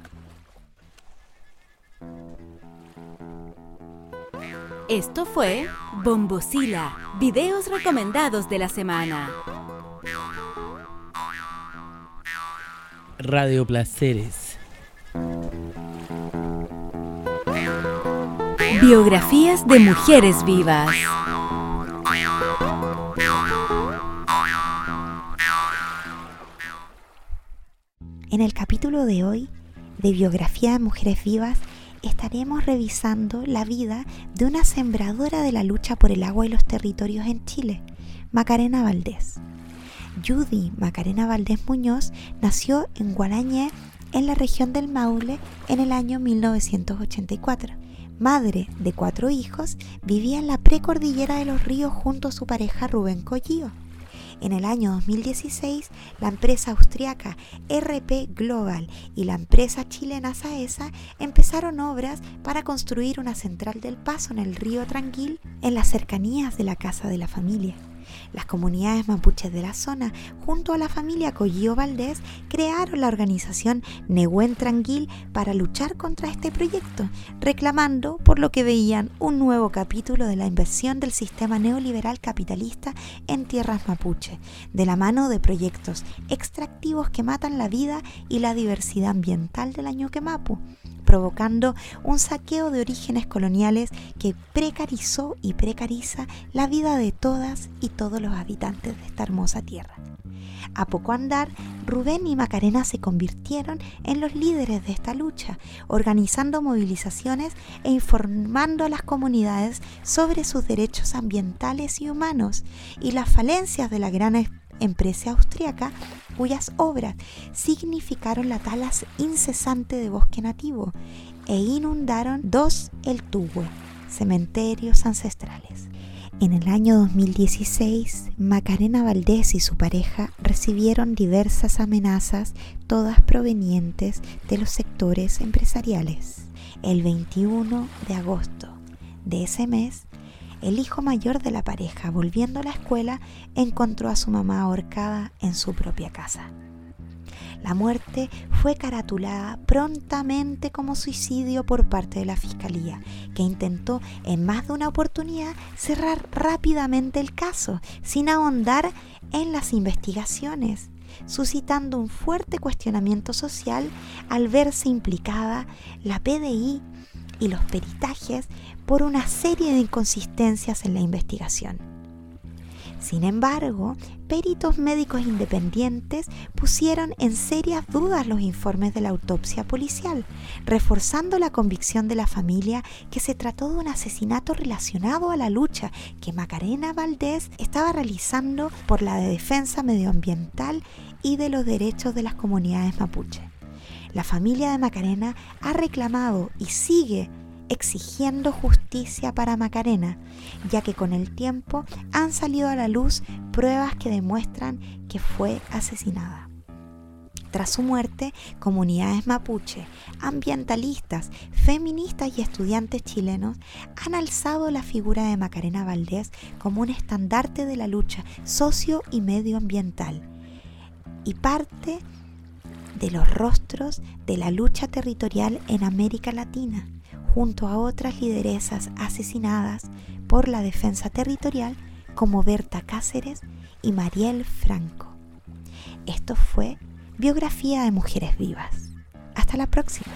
Esto fue Bombocila, videos recomendados de la semana. Radio Placeres. Biografías de mujeres vivas. En el capítulo de hoy de Biografía de Mujeres Vivas estaremos revisando la vida de una sembradora de la lucha por el agua y los territorios en Chile, Macarena Valdés. Judy Macarena Valdés Muñoz nació en Guarañé, en la región del Maule, en el año 1984. Madre de 4 hijos, vivía en la precordillera de los Ríos junto a su pareja Rubén Collío. En el año 2016, la empresa austriaca RP Global y la empresa chilena Saesa empezaron obras para construir una central del paso en el río Tranquil, en las cercanías de la casa de la familia. Las comunidades mapuches de la zona, junto a la familia Collío Valdés, crearon la organización Nehuen Tranquil para luchar contra este proyecto, reclamando por lo que veían un nuevo capítulo de la inversión del sistema neoliberal capitalista en tierras mapuche, de la mano de proyectos extractivos que matan la vida y la diversidad ambiental de la Ñuque Mapu, provocando un saqueo de orígenes coloniales que precarizó y precariza la vida de todas y todos los habitantes de esta hermosa tierra. A poco andar, Rubén y Macarena se convirtieron en los líderes de esta lucha, organizando movilizaciones e informando a las comunidades sobre sus derechos ambientales y humanos y las falencias de la gran empresa austriaca, cuyas obras significaron la tala incesante de bosque nativo e inundaron 2 El Tugue, cementerios ancestrales. En el año 2016, Macarena Valdés y su pareja recibieron diversas amenazas, todas provenientes de los sectores empresariales. El 21 de agosto de ese mes, el hijo mayor de la pareja, volviendo a la escuela, encontró a su mamá ahorcada en su propia casa. La muerte fue caratulada prontamente como suicidio por parte de la Fiscalía, que intentó en más de una oportunidad cerrar rápidamente el caso, sin ahondar en las investigaciones, suscitando un fuerte cuestionamiento social al verse implicada la PDI y los peritajes por una serie de inconsistencias en la investigación. Sin embargo, peritos médicos independientes pusieron en serias dudas los informes de la autopsia policial, reforzando la convicción de la familia que se trató de un asesinato relacionado a la lucha que Macarena Valdés estaba realizando por la defensa medioambiental y de los derechos de las comunidades mapuche. La familia de Macarena ha reclamado y sigue exigiendo justicia para Macarena, ya que con el tiempo han salido a la luz pruebas que demuestran que fue asesinada. Tras su muerte, comunidades mapuche, ambientalistas, feministas y estudiantes chilenos han alzado la figura de Macarena Valdés como un estandarte de la lucha socio y medioambiental y parte de los rostros de la lucha territorial en América Latina, junto a otras lideresas asesinadas por la defensa territorial como Berta Cáceres y Mariel Franco. Esto fue Biografía de Mujeres Vivas. Hasta la próxima.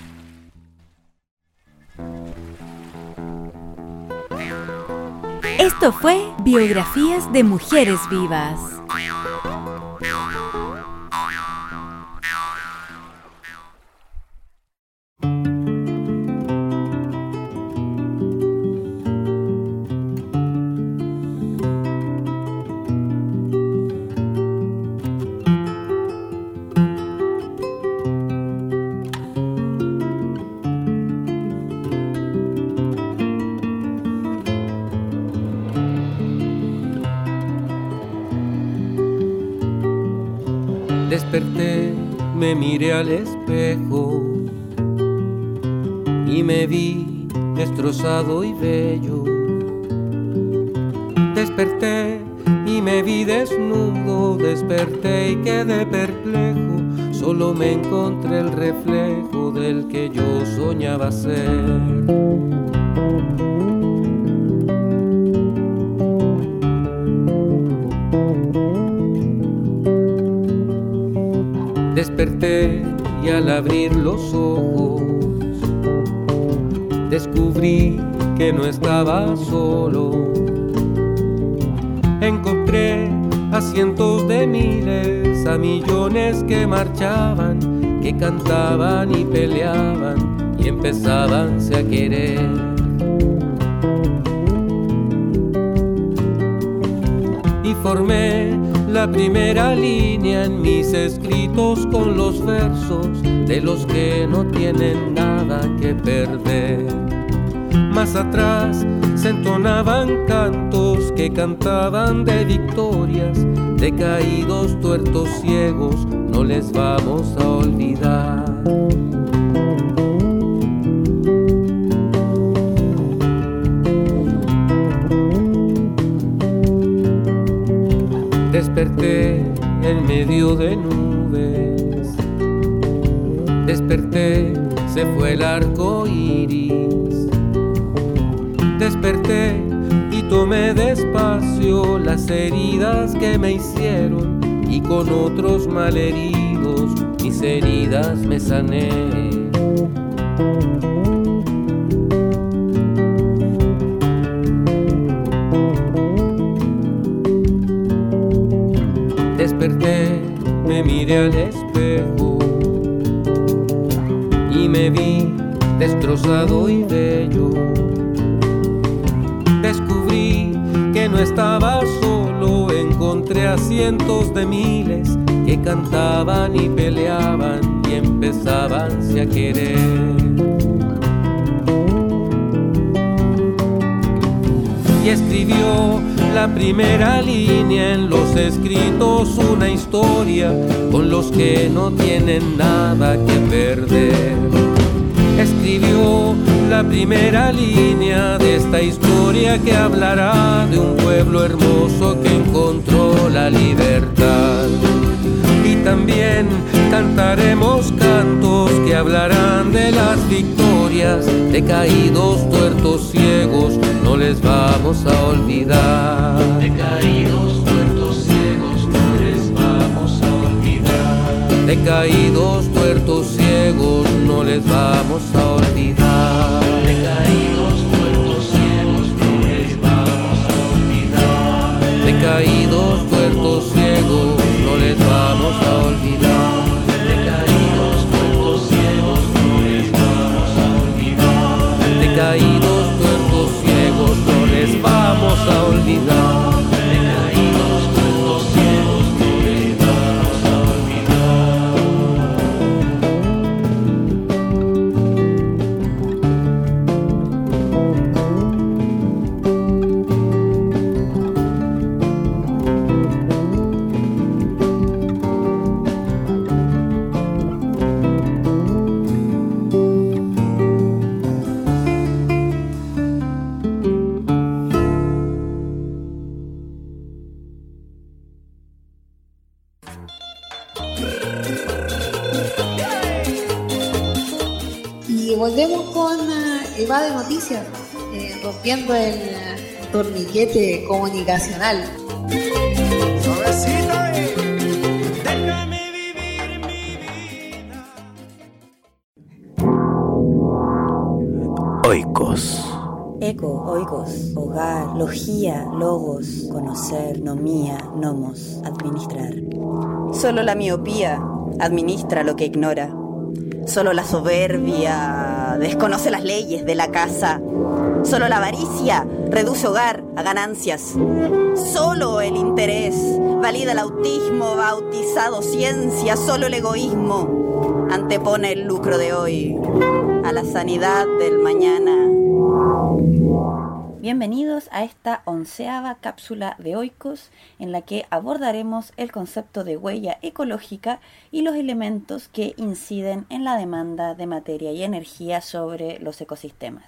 Esto fue Biografías de Mujeres Vivas. Desperté, me miré al espejo y me vi destrozado y bello. Desperté y me vi desnudo, desperté y quedé perplejo. Solo me encontré el reflejo del que yo soñaba ser. Desperté y al abrir los ojos descubrí que no estaba solo. Encontré a cientos de miles, a millones que marchaban, que cantaban y peleaban y empezábanse a querer. Y formé la primera línea en mis escritos con los versos de los que no tienen nada que perder. Más atrás se entonaban cantos que cantaban de victorias, de caídos, tuertos, ciegos, no les vamos a olvidar. Desperté en medio de nubes, desperté, se fue el arco iris. Desperté y tomé despacio las heridas que me hicieron y con otros malheridos mis heridas me sané. Desperté, me miré al espejo y me vi destrozado y bello. Descubrí que no estaba solo, encontré a cientos de miles que cantaban y peleaban y empezábanse a querer. Y escribió la primera línea en los escritos, una historia con los que no tienen nada que perder. Escribió la primera línea de esta historia que hablará de un pueblo hermoso que encontró la libertad. Y también cantaremos cantos que hablarán de las victorias, de caídos, tuertos, ciegos, no les vamos a olvidar. De caídos, tuertos, ciegos, no les vamos a olvidar. De caídos, tuertos, ciegos, no les vamos a olvidar. De caídos, tuertos, ciegos, no les vamos a olvidar. De caídos, tuertos, ciegos, no les vamos a olvidar. De caídos, tuertos, ciegos, no les vamos a olvidar. De caídos, tuertos, ciegos, no les vamos a olvidar. De caídos, tuertos, ciegos, no les vamos a olvidar. Radio Noticias, rompiendo el torniquete comunicacional. Oikos. Eco, oikos, hogar, logía, logos, conocer, nomía, nomos, administrar. Solo la miopía administra lo que ignora. Solo la soberbia desconoce las leyes de la casa. Solo la avaricia reduce hogar a ganancias. Solo el interés valida el autismo bautizado ciencia. Solo el egoísmo antepone el lucro de hoy a la sanidad del mañana. Bienvenidos a esta 11ª cápsula de Oikos, en la que abordaremos el concepto de huella ecológica y los elementos que inciden en la demanda de materia y energía sobre los ecosistemas.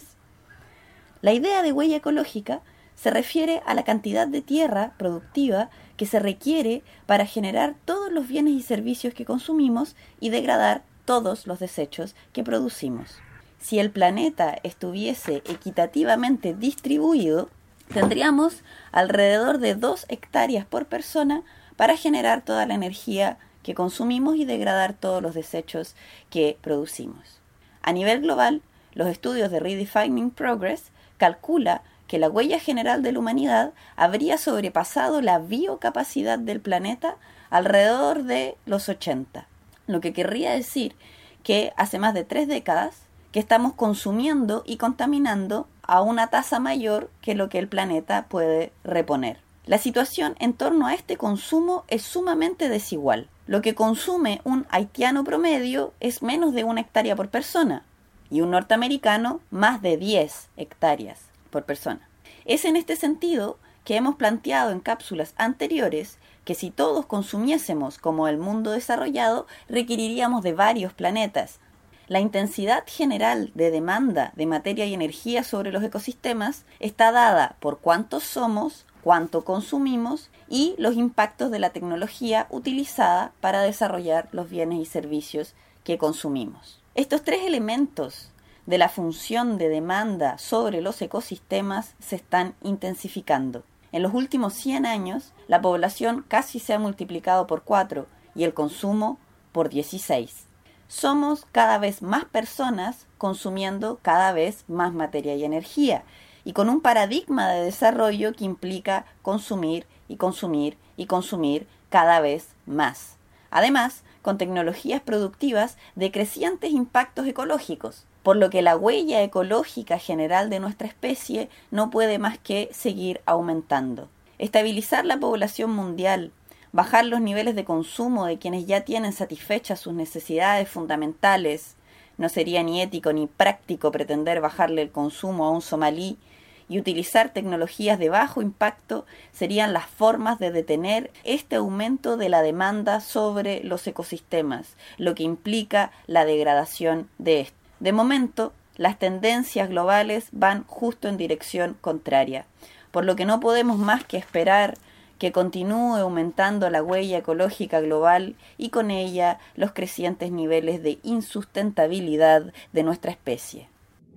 La idea de huella ecológica se refiere a la cantidad de tierra productiva que se requiere para generar todos los bienes y servicios que consumimos y degradar todos los desechos que producimos. Si el planeta estuviese equitativamente distribuido, tendríamos alrededor de 2 hectáreas por persona para generar toda la energía que consumimos y degradar todos los desechos que producimos. A nivel global, los estudios de Redefining Progress calcula que la huella general de la humanidad habría sobrepasado la biocapacidad del planeta alrededor de los 80, lo que querría decir que hace más de 3 décadas que estamos consumiendo y contaminando a una tasa mayor que lo que el planeta puede reponer. La situación en torno a este consumo es sumamente desigual. Lo que consume un haitiano promedio es menos de 1 hectárea por persona y un norteamericano más de 10 hectáreas por persona. Es en este sentido que hemos planteado en cápsulas anteriores que si todos consumiésemos como el mundo desarrollado, requeriríamos de varios planetas. La intensidad general de demanda de materia y energía sobre los ecosistemas está dada por cuántos somos, cuánto consumimos y los impactos de la tecnología utilizada para desarrollar los bienes y servicios que consumimos. Estos 3 elementos de la función de demanda sobre los ecosistemas se están intensificando. En los últimos 100 años, la población casi se ha multiplicado por 4 y el consumo por 16. Somos cada vez más personas consumiendo cada vez más materia y energía y con un paradigma de desarrollo que implica consumir y consumir y consumir cada vez más. Además, con tecnologías productivas de crecientes impactos ecológicos, por lo que la huella ecológica general de nuestra especie no puede más que seguir aumentando. Estabilizar la población mundial, bajar los niveles de consumo de quienes ya tienen satisfechas sus necesidades fundamentales. No sería ni ético ni práctico pretender bajarle el consumo a un somalí, y utilizar tecnologías de bajo impacto serían las formas de detener este aumento de la demanda sobre los ecosistemas, lo que implica la degradación de estos. De momento, las tendencias globales van justo en dirección contraria, por lo que no podemos más que esperar que continúe aumentando la huella ecológica global y con ella los crecientes niveles de insustentabilidad de nuestra especie.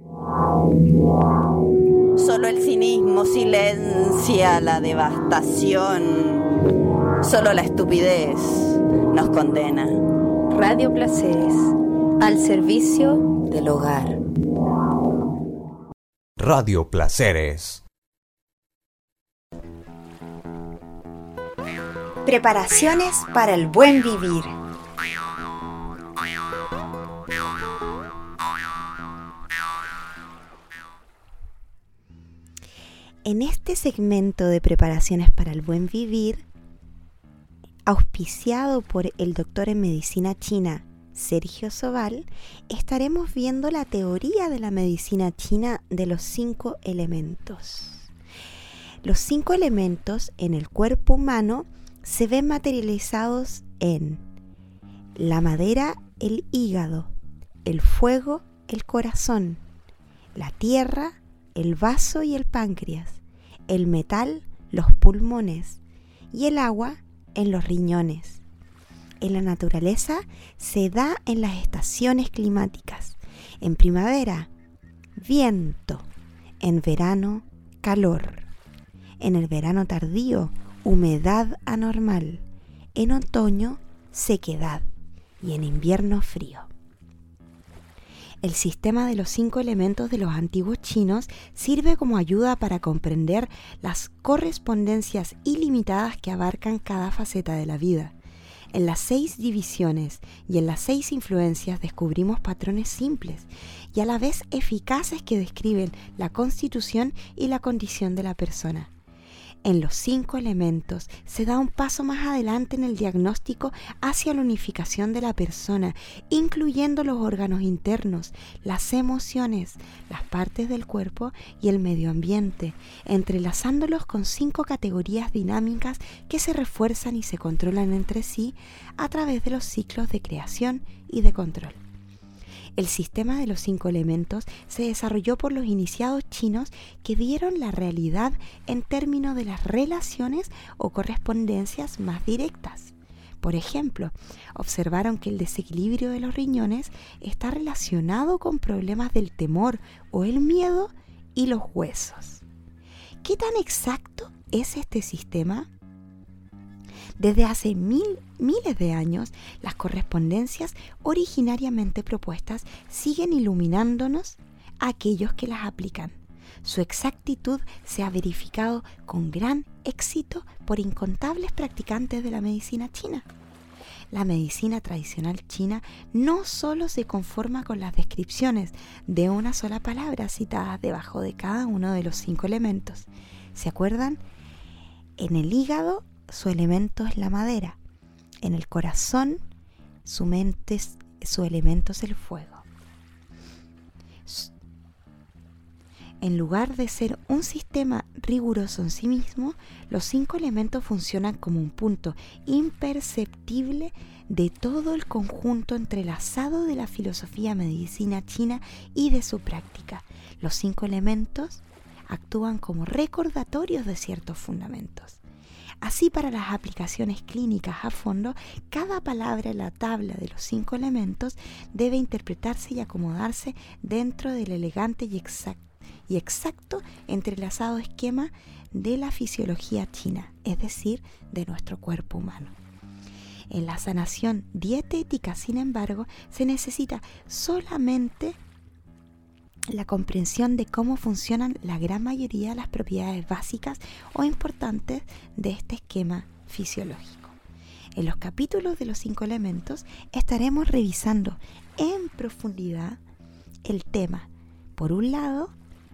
Solo el cinismo silencia la devastación. Solo la estupidez nos condena. Radio Placeres, al servicio del hogar. Radio Placeres. Preparaciones para el buen vivir. En este segmento de preparaciones para el buen vivir, auspiciado por el doctor en medicina china Sergio Sobal, estaremos viendo la teoría de la medicina china de los 5 elementos. Los 5 elementos en el cuerpo humano se ven materializados en la madera, el hígado, el fuego, el corazón, la tierra, el vaso y el páncreas, el metal, los pulmones y el agua en los riñones. En la naturaleza se da en las estaciones climáticas. En primavera viento. En verano, calor. En el verano tardío, humedad anormal. En otoño, sequedad. Y en invierno, frío. El sistema de los 5 elementos de los antiguos chinos sirve como ayuda para comprender las correspondencias ilimitadas que abarcan cada faceta de la vida. En las 6 divisiones y en las 6 influencias descubrimos patrones simples y a la vez eficaces que describen la constitución y la condición de la persona. En los 5 elementos se da un paso más adelante en el diagnóstico hacia la unificación de la persona, incluyendo los órganos internos, las emociones, las partes del cuerpo y el medio ambiente, entrelazándolos con 5 categorías dinámicas que se refuerzan y se controlan entre sí a través de los ciclos de creación y de control. El sistema de los 5 elementos se desarrolló por los iniciados chinos que vieron la realidad en términos de las relaciones o correspondencias más directas. Por ejemplo, observaron que el desequilibrio de los riñones está relacionado con problemas del temor o el miedo y los huesos. ¿Qué tan exacto es este sistema? Desde hace miles de años, las correspondencias originariamente propuestas siguen iluminándonos a aquellos que las aplican. Su exactitud se ha verificado con gran éxito por incontables practicantes de la medicina china. La medicina tradicional china no solo se conforma con las descripciones de una sola palabra citadas debajo de cada uno de los 5 elementos. ¿Se acuerdan? En el hígado, su elemento es la madera. En el corazón, su elemento es el fuego. En lugar de ser un sistema riguroso en sí mismo, los 5 elementos funcionan como un punto imperceptible de todo el conjunto entrelazado de la filosofía medicina china y de su práctica. Los 5 elementos actúan como recordatorios de ciertos fundamentos. Así, para las aplicaciones clínicas a fondo, cada palabra en la tabla de los 5 elementos debe interpretarse y acomodarse dentro del elegante y exacto entrelazado esquema de la fisiología china, es decir, de nuestro cuerpo humano. En la sanación dietética, sin embargo, se necesita solamente la comprensión de cómo funcionan la gran mayoría de las propiedades básicas o importantes de este esquema fisiológico. En los capítulos de los 5 elementos estaremos revisando en profundidad el tema, por un lado,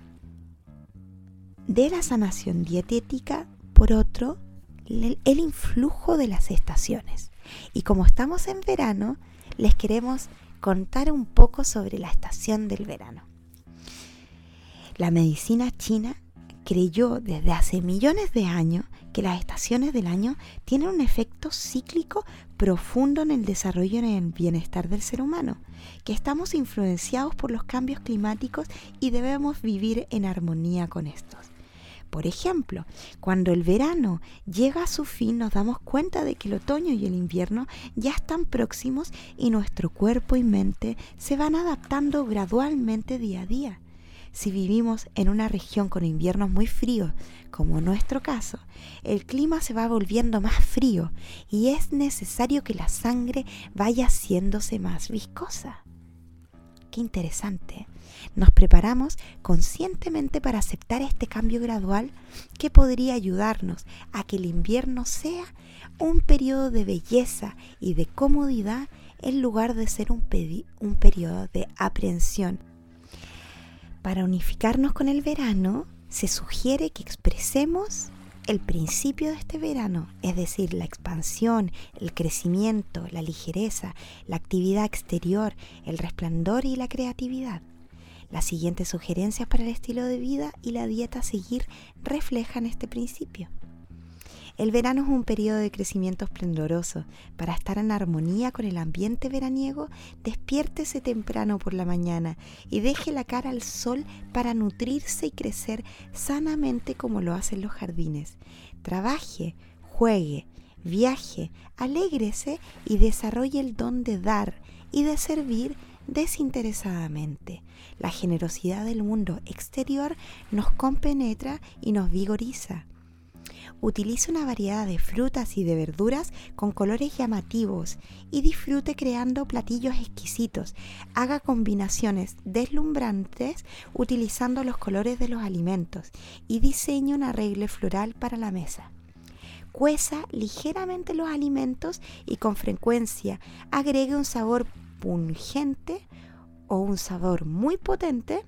de la sanación dietética, por otro, el influjo de las estaciones. Y como estamos en verano, les queremos contar un poco sobre la estación del verano. La medicina china creyó desde hace millones de años que las estaciones del año tienen un efecto cíclico profundo en el desarrollo y en el bienestar del ser humano, que estamos influenciados por los cambios climáticos y debemos vivir en armonía con estos. Por ejemplo, cuando el verano llega a su fin, nos damos cuenta de que el otoño y el invierno ya están próximos y nuestro cuerpo y mente se van adaptando gradualmente día a día. Si vivimos en una región con inviernos muy fríos, como en nuestro caso, el clima se va volviendo más frío y es necesario que la sangre vaya haciéndose más viscosa. Qué interesante. Nos preparamos conscientemente para aceptar este cambio gradual que podría ayudarnos a que el invierno sea un periodo de belleza y de comodidad en lugar de ser un periodo de aprehensión. Para unificarnos con el verano, se sugiere que expresemos el principio de este verano, es decir, la expansión, el crecimiento, la ligereza, la actividad exterior, el resplandor y la creatividad. Las siguientes sugerencias para el estilo de vida y la dieta a seguir reflejan este principio. El verano es un periodo de crecimiento esplendoroso. Para estar en armonía con el ambiente veraniego, despiértese temprano por la mañana y deje la cara al sol para nutrirse y crecer sanamente como lo hacen los jardines. Trabaje, juegue, viaje, alégrese y desarrolle el don de dar y de servir desinteresadamente. La generosidad del mundo exterior nos compenetra y nos vigoriza. Utilice una variedad de frutas y de verduras con colores llamativos y disfrute creando platillos exquisitos. Haga combinaciones deslumbrantes utilizando los colores de los alimentos y diseñe un arreglo floral para la mesa. Cueza ligeramente los alimentos y con frecuencia agregue un sabor pungente o un sabor muy potente,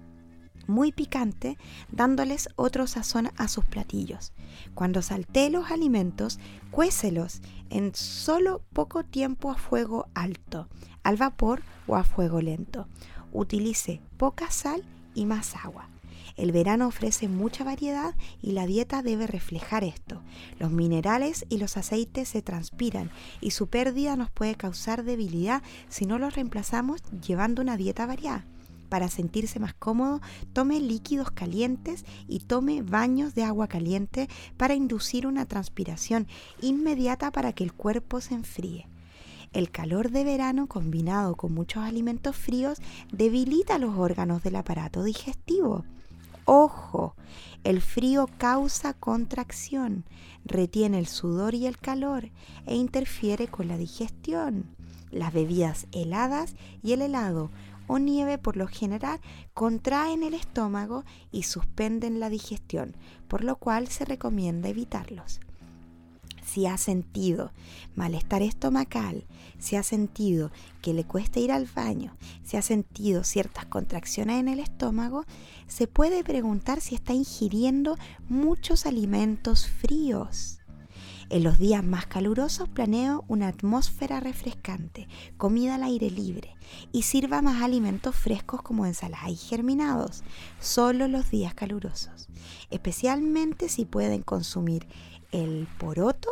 muy picante, dándoles otro sazón a sus platillos. Cuando saltee los alimentos, cuécelos en solo poco tiempo a fuego alto, al vapor o a fuego lento. Utilice poca sal y más agua. El verano ofrece mucha variedad y la dieta debe reflejar esto. Los minerales y los aceites se transpiran y su pérdida nos puede causar debilidad si no los reemplazamos llevando una dieta variada. Para sentirse más cómodo, tome líquidos calientes y tome baños de agua caliente para inducir una transpiración inmediata para que el cuerpo se enfríe. El calor de verano combinado con muchos alimentos fríos debilita los órganos del aparato digestivo. Ojo, el frío causa contracción, retiene el sudor y el calor e interfiere con la digestión. Las bebidas heladas y el helado o nieve por lo general contraen el estómago y suspenden la digestión, por lo cual se recomienda evitarlos. Si ha sentido malestar estomacal, si ha sentido que le cuesta ir al baño, si ha sentido ciertas contracciones en el estómago, se puede preguntar si está ingiriendo muchos alimentos fríos. En los días más calurosos planeo una atmósfera refrescante, comida al aire libre y sirva más alimentos frescos como ensaladas y germinados, solo los días calurosos, especialmente si pueden consumir el poroto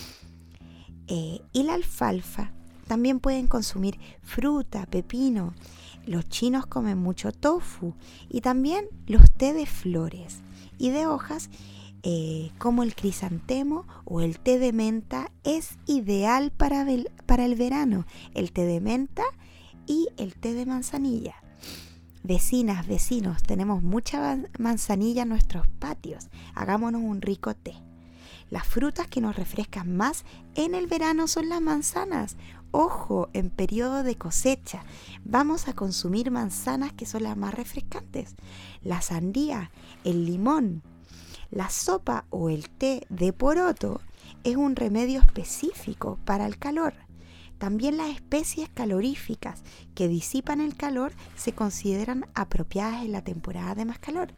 y la alfalfa. También pueden consumir fruta, pepino. Los chinos comen mucho tofu y también los té de flores y de hojas como el crisantemo o el té de menta es ideal para el verano. El té de menta y el té de manzanilla. Vecinas, vecinos, tenemos mucha manzanilla en nuestros patios. Hagámonos un rico té. Las frutas que nos refrescan más en el verano son las manzanas. Ojo, en periodo de cosecha vamos a consumir manzanas que son las más refrescantes. La sandía, el limón, la sopa o el té de poroto es un remedio específico para el calor. También las especies caloríficas que disipan el calor se consideran apropiadas en la temporada de más calor.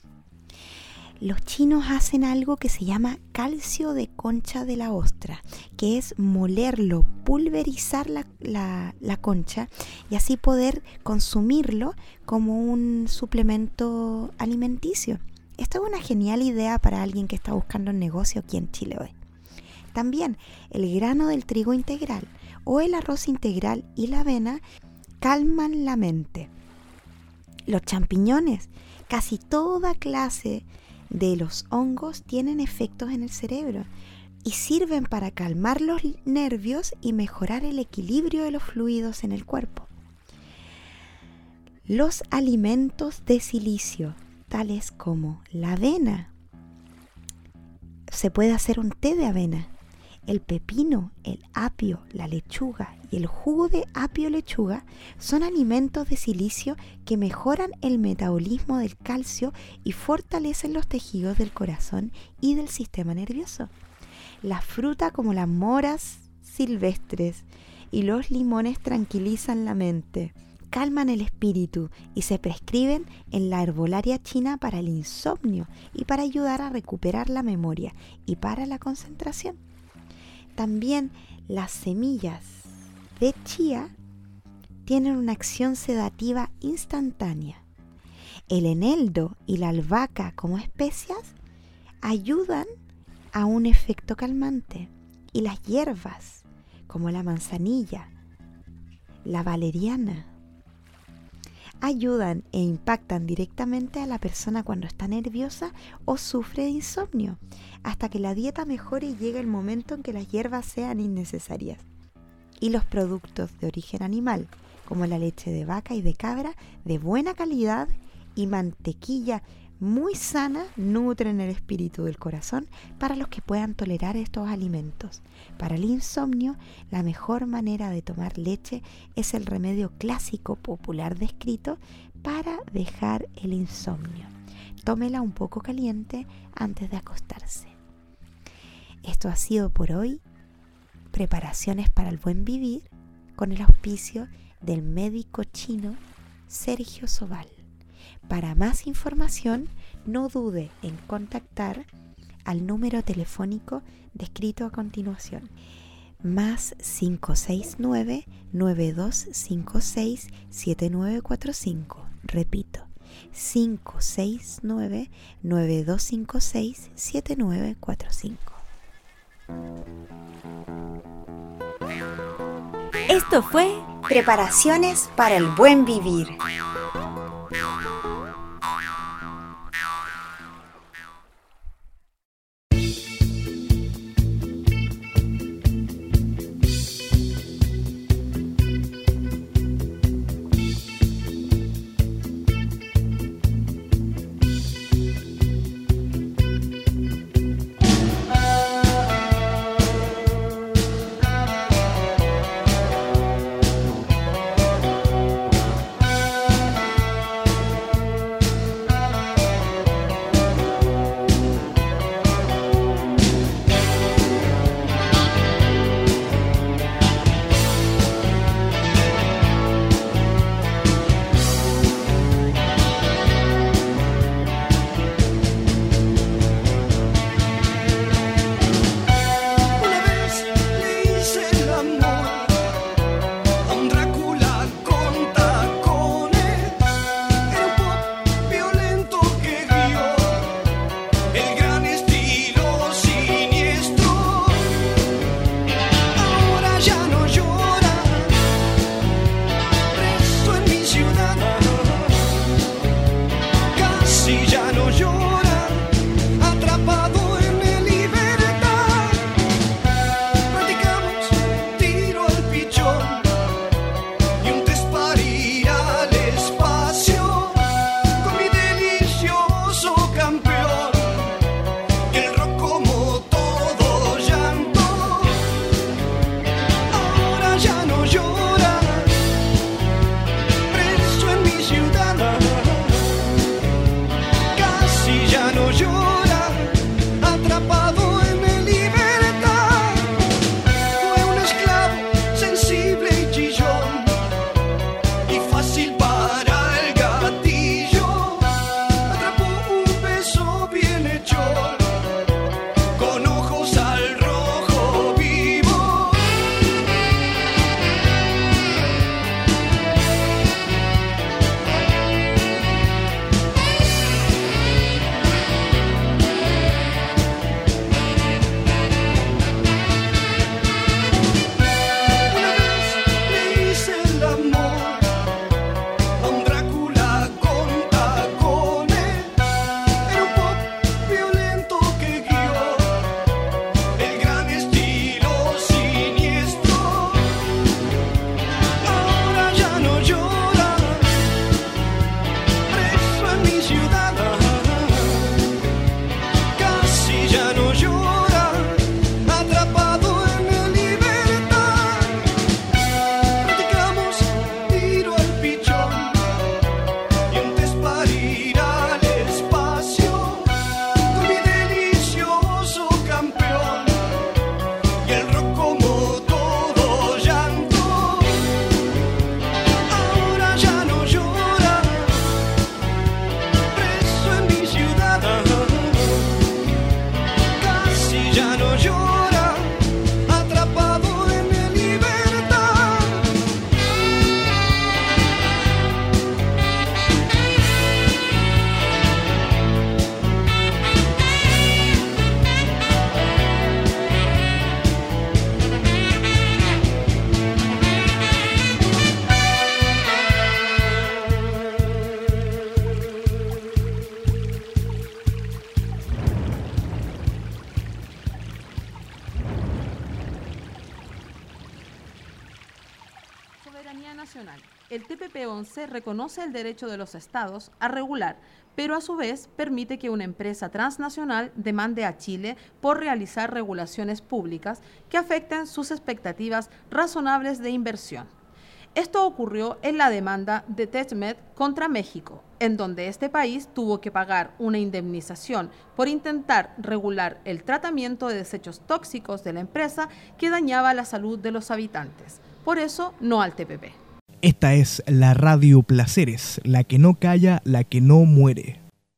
Los chinos hacen algo que se llama calcio de concha de la ostra, que es molerlo, pulverizar la concha y así poder consumirlo como un suplemento alimenticio. Esto es una genial idea para alguien que está buscando un negocio aquí en Chile hoy. También el grano del trigo integral o el arroz integral y la avena calman la mente. Los champiñones, casi toda clase de los hongos tienen efectos en el cerebro y sirven para calmar los nervios y mejorar el equilibrio de los fluidos en el cuerpo. Los alimentos de silicio, tales como la avena, se puede hacer un té de avena. El pepino, el apio, la lechuga y el jugo de apio-lechuga son alimentos de silicio que mejoran el metabolismo del calcio y fortalecen los tejidos del corazón y del sistema nervioso. La fruta como las moras silvestres y los limones tranquilizan la mente, calman el espíritu y se prescriben en la herbolaria china para el insomnio y para ayudar a recuperar la memoria y para la concentración. También las semillas de chía tienen una acción sedativa instantánea. El eneldo y la albahaca como especias ayudan a un efecto calmante. Y las hierbas como la manzanilla, la valeriana, ayudan e impactan directamente a la persona cuando está nerviosa o sufre de insomnio, hasta que la dieta mejore y llegue el momento en que las hierbas sean innecesarias. Y los productos de origen animal, como la leche de vaca y de cabra de buena calidad y mantequilla muy sana nutren el espíritu del corazón para los que puedan tolerar estos alimentos. Para el insomnio, la mejor manera de tomar leche es el remedio clásico popular descrito para dejar el insomnio. Tómela un poco caliente antes de acostarse. Esto ha sido por hoy. Preparaciones para el buen vivir con el auspicio del médico chino Sergio Sobal. Para más información, no dude en contactar al número telefónico descrito a continuación, más 569-9256-7945. Repito, 569-9256-7945. Esto fue Preparaciones para el buen vivir. nacional. El TPP-11 reconoce el derecho de los estados a regular, pero a su vez permite que una empresa transnacional demande a Chile por realizar regulaciones públicas que afecten sus expectativas razonables de inversión. Esto ocurrió en la demanda de TESMED contra México, en donde este país tuvo que pagar una indemnización por intentar regular el tratamiento de desechos tóxicos de la empresa que dañaba la salud de los habitantes. Por eso, no al TPP. Esta es la Radio Placeres, la que no calla, la que no muere.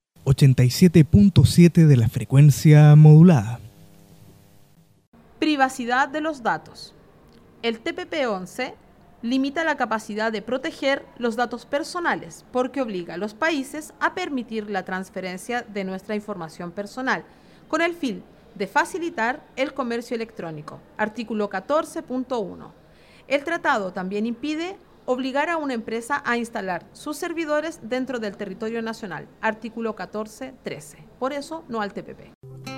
87.7 de la frecuencia modulada. Privacidad de los datos. El TPP-11 limita la capacidad de proteger los datos personales porque obliga a los países a permitir la transferencia de nuestra información personal con el fin de facilitar el comercio electrónico. Artículo 14.1. El tratado también impide obligar a una empresa a instalar sus servidores dentro del territorio nacional. Artículo 14.13. Por eso, no al TPP.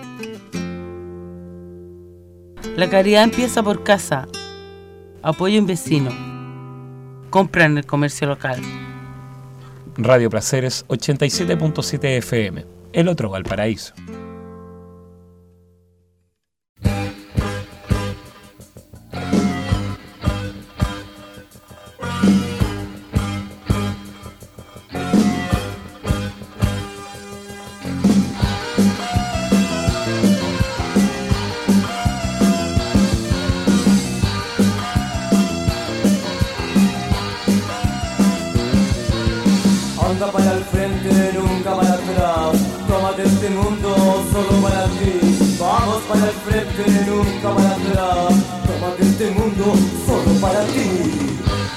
La caridad empieza por casa. Apoya a un vecino. Compra en el comercio local. Radio Placeres 87.7 FM, el otro Valparaíso. Anda para el frente, nunca para atrás. Tómate este mundo solo para ti. Vamos para el frente, nunca para atrás. Tómate este mundo solo para ti.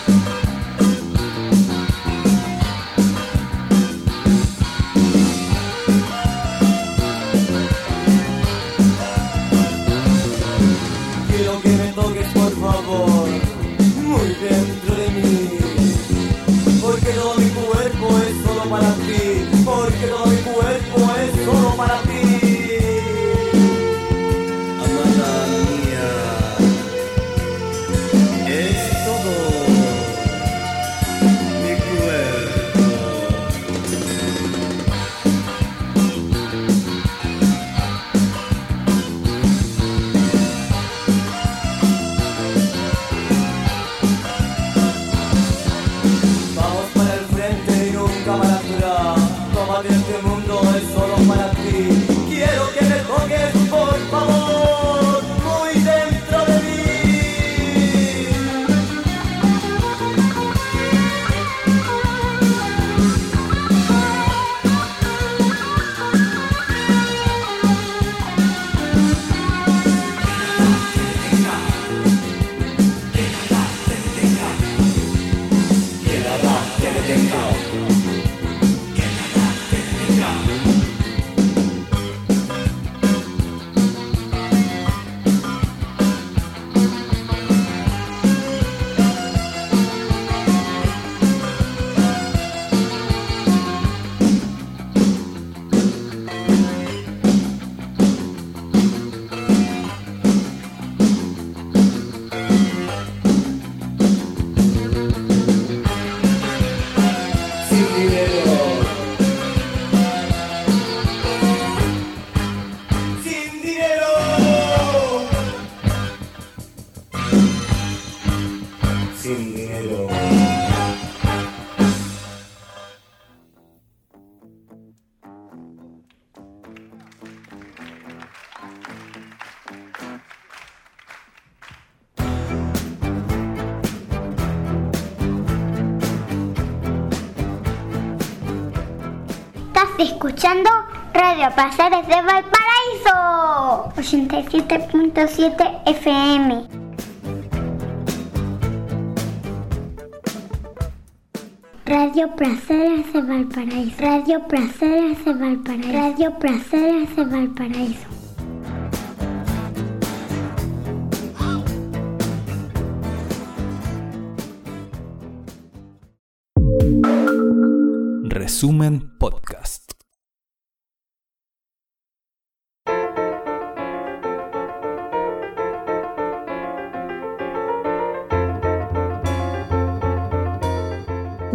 Quiero que me toques por favor, muy dentro de mí. Porque todo mi cuerpo es solo para ti. Porque todo mi cuerpo es solo para ti. Amada mía, es todo mi cuerpo. Vamos para el frente y nunca para atrás. Tómate este mundo es solo para ti. Quiero que me toques por favor, muy dentro de mí. Escuchando Radio Placeres de Valparaíso 87.7 FM. Radio Placeres de Valparaíso. Radio Placeres de Valparaíso. Radio Placeres de Valparaíso. Resumen Podcast.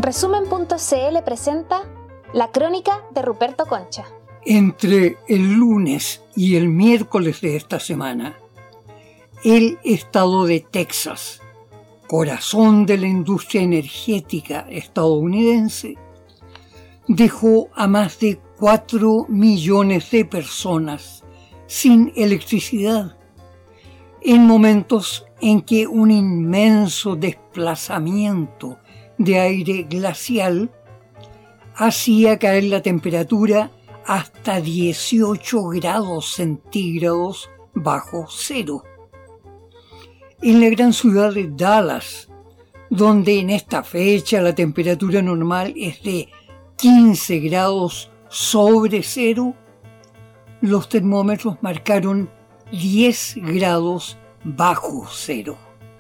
Resumen.cl presenta La Crónica de Ruperto Concha. Entre el lunes y el miércoles de esta semana, el estado de Texas, corazón de la industria energética estadounidense, dejó a más de 4 millones de personas sin electricidad, en momentos en que un inmenso desplazamiento de aire glacial hacía caer la temperatura hasta 18 grados centígrados bajo cero. En la gran ciudad de Dallas, donde en esta fecha la temperatura normal es de 15 grados sobre cero, los termómetros marcaron 10 grados bajo cero.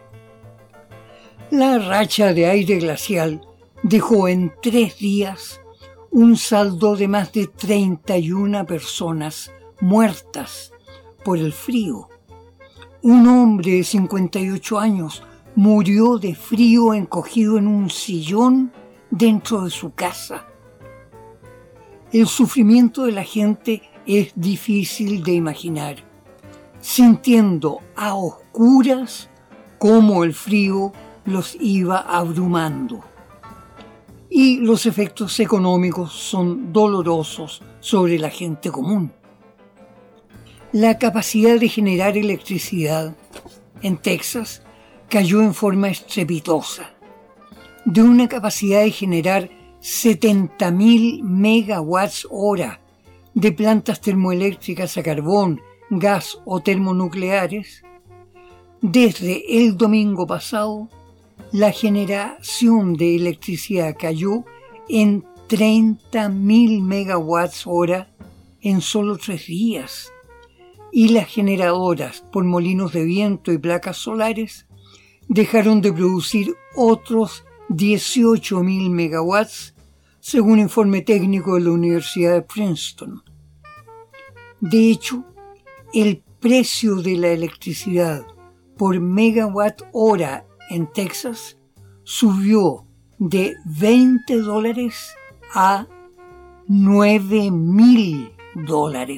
La racha de aire glacial dejó en 3 días un saldo de más de 31 personas muertas por el frío. Un hombre de 58 años murió de frío encogido en un sillón dentro de su casa. El sufrimiento de la gente es difícil de imaginar, sintiendo a oscuras cómo el frío los iba abrumando. Y los efectos económicos son dolorosos sobre la gente común. La capacidad de generar electricidad en Texas cayó en forma estrepitosa. De una capacidad de generar 70.000 megawatts hora de plantas termoeléctricas a carbón, gas o termonucleares, desde el domingo pasado, la generación de electricidad cayó en 30.000 megawatts hora en solo 3 días. Y las generadoras por molinos de viento y placas solares dejaron de producir otros 18.000 megawatts, según informe técnico de la Universidad de Princeton. De hecho, el precio de la electricidad por megawatt hora en Texas subió de $20 a $9.000.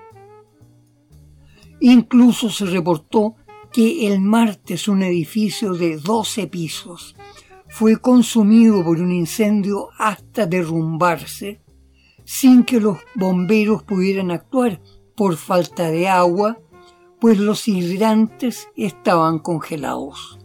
Incluso se reportó que el martes un edificio de 12 pisos fue consumido por un incendio hasta derrumbarse sin que los bomberos pudieran actuar por falta de agua, pues los hidrantes estaban congelados.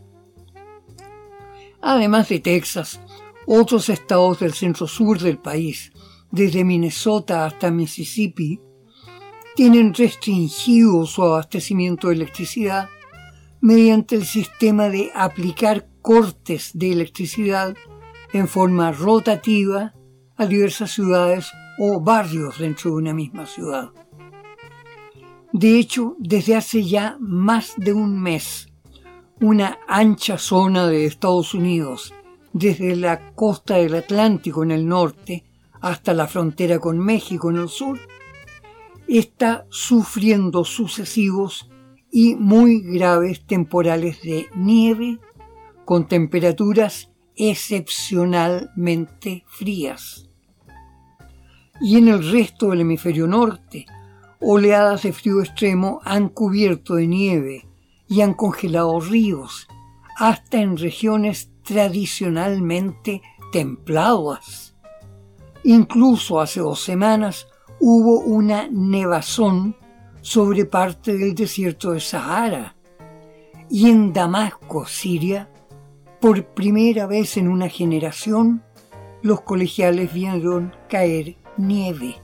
Además de Texas, otros estados del centro-sur del país, desde Minnesota hasta Mississippi, tienen restringido su abastecimiento de electricidad mediante el sistema de aplicar cortes de electricidad en forma rotativa a diversas ciudades o barrios dentro de una misma ciudad. De hecho, desde hace ya más de un mes, una ancha zona de Estados Unidos, desde la costa del Atlántico en el norte hasta la frontera con México en el sur, está sufriendo sucesivos y muy graves temporales de nieve con temperaturas excepcionalmente frías. Y en el resto del hemisferio norte, oleadas de frío extremo han cubierto de nieve y han congelado ríos, hasta en regiones tradicionalmente templadas. Incluso hace 2 semanas hubo una nevazón sobre parte del desierto de Sahara. Y en Damasco, Siria, por primera vez en una generación, los colegiales vieron caer nieve.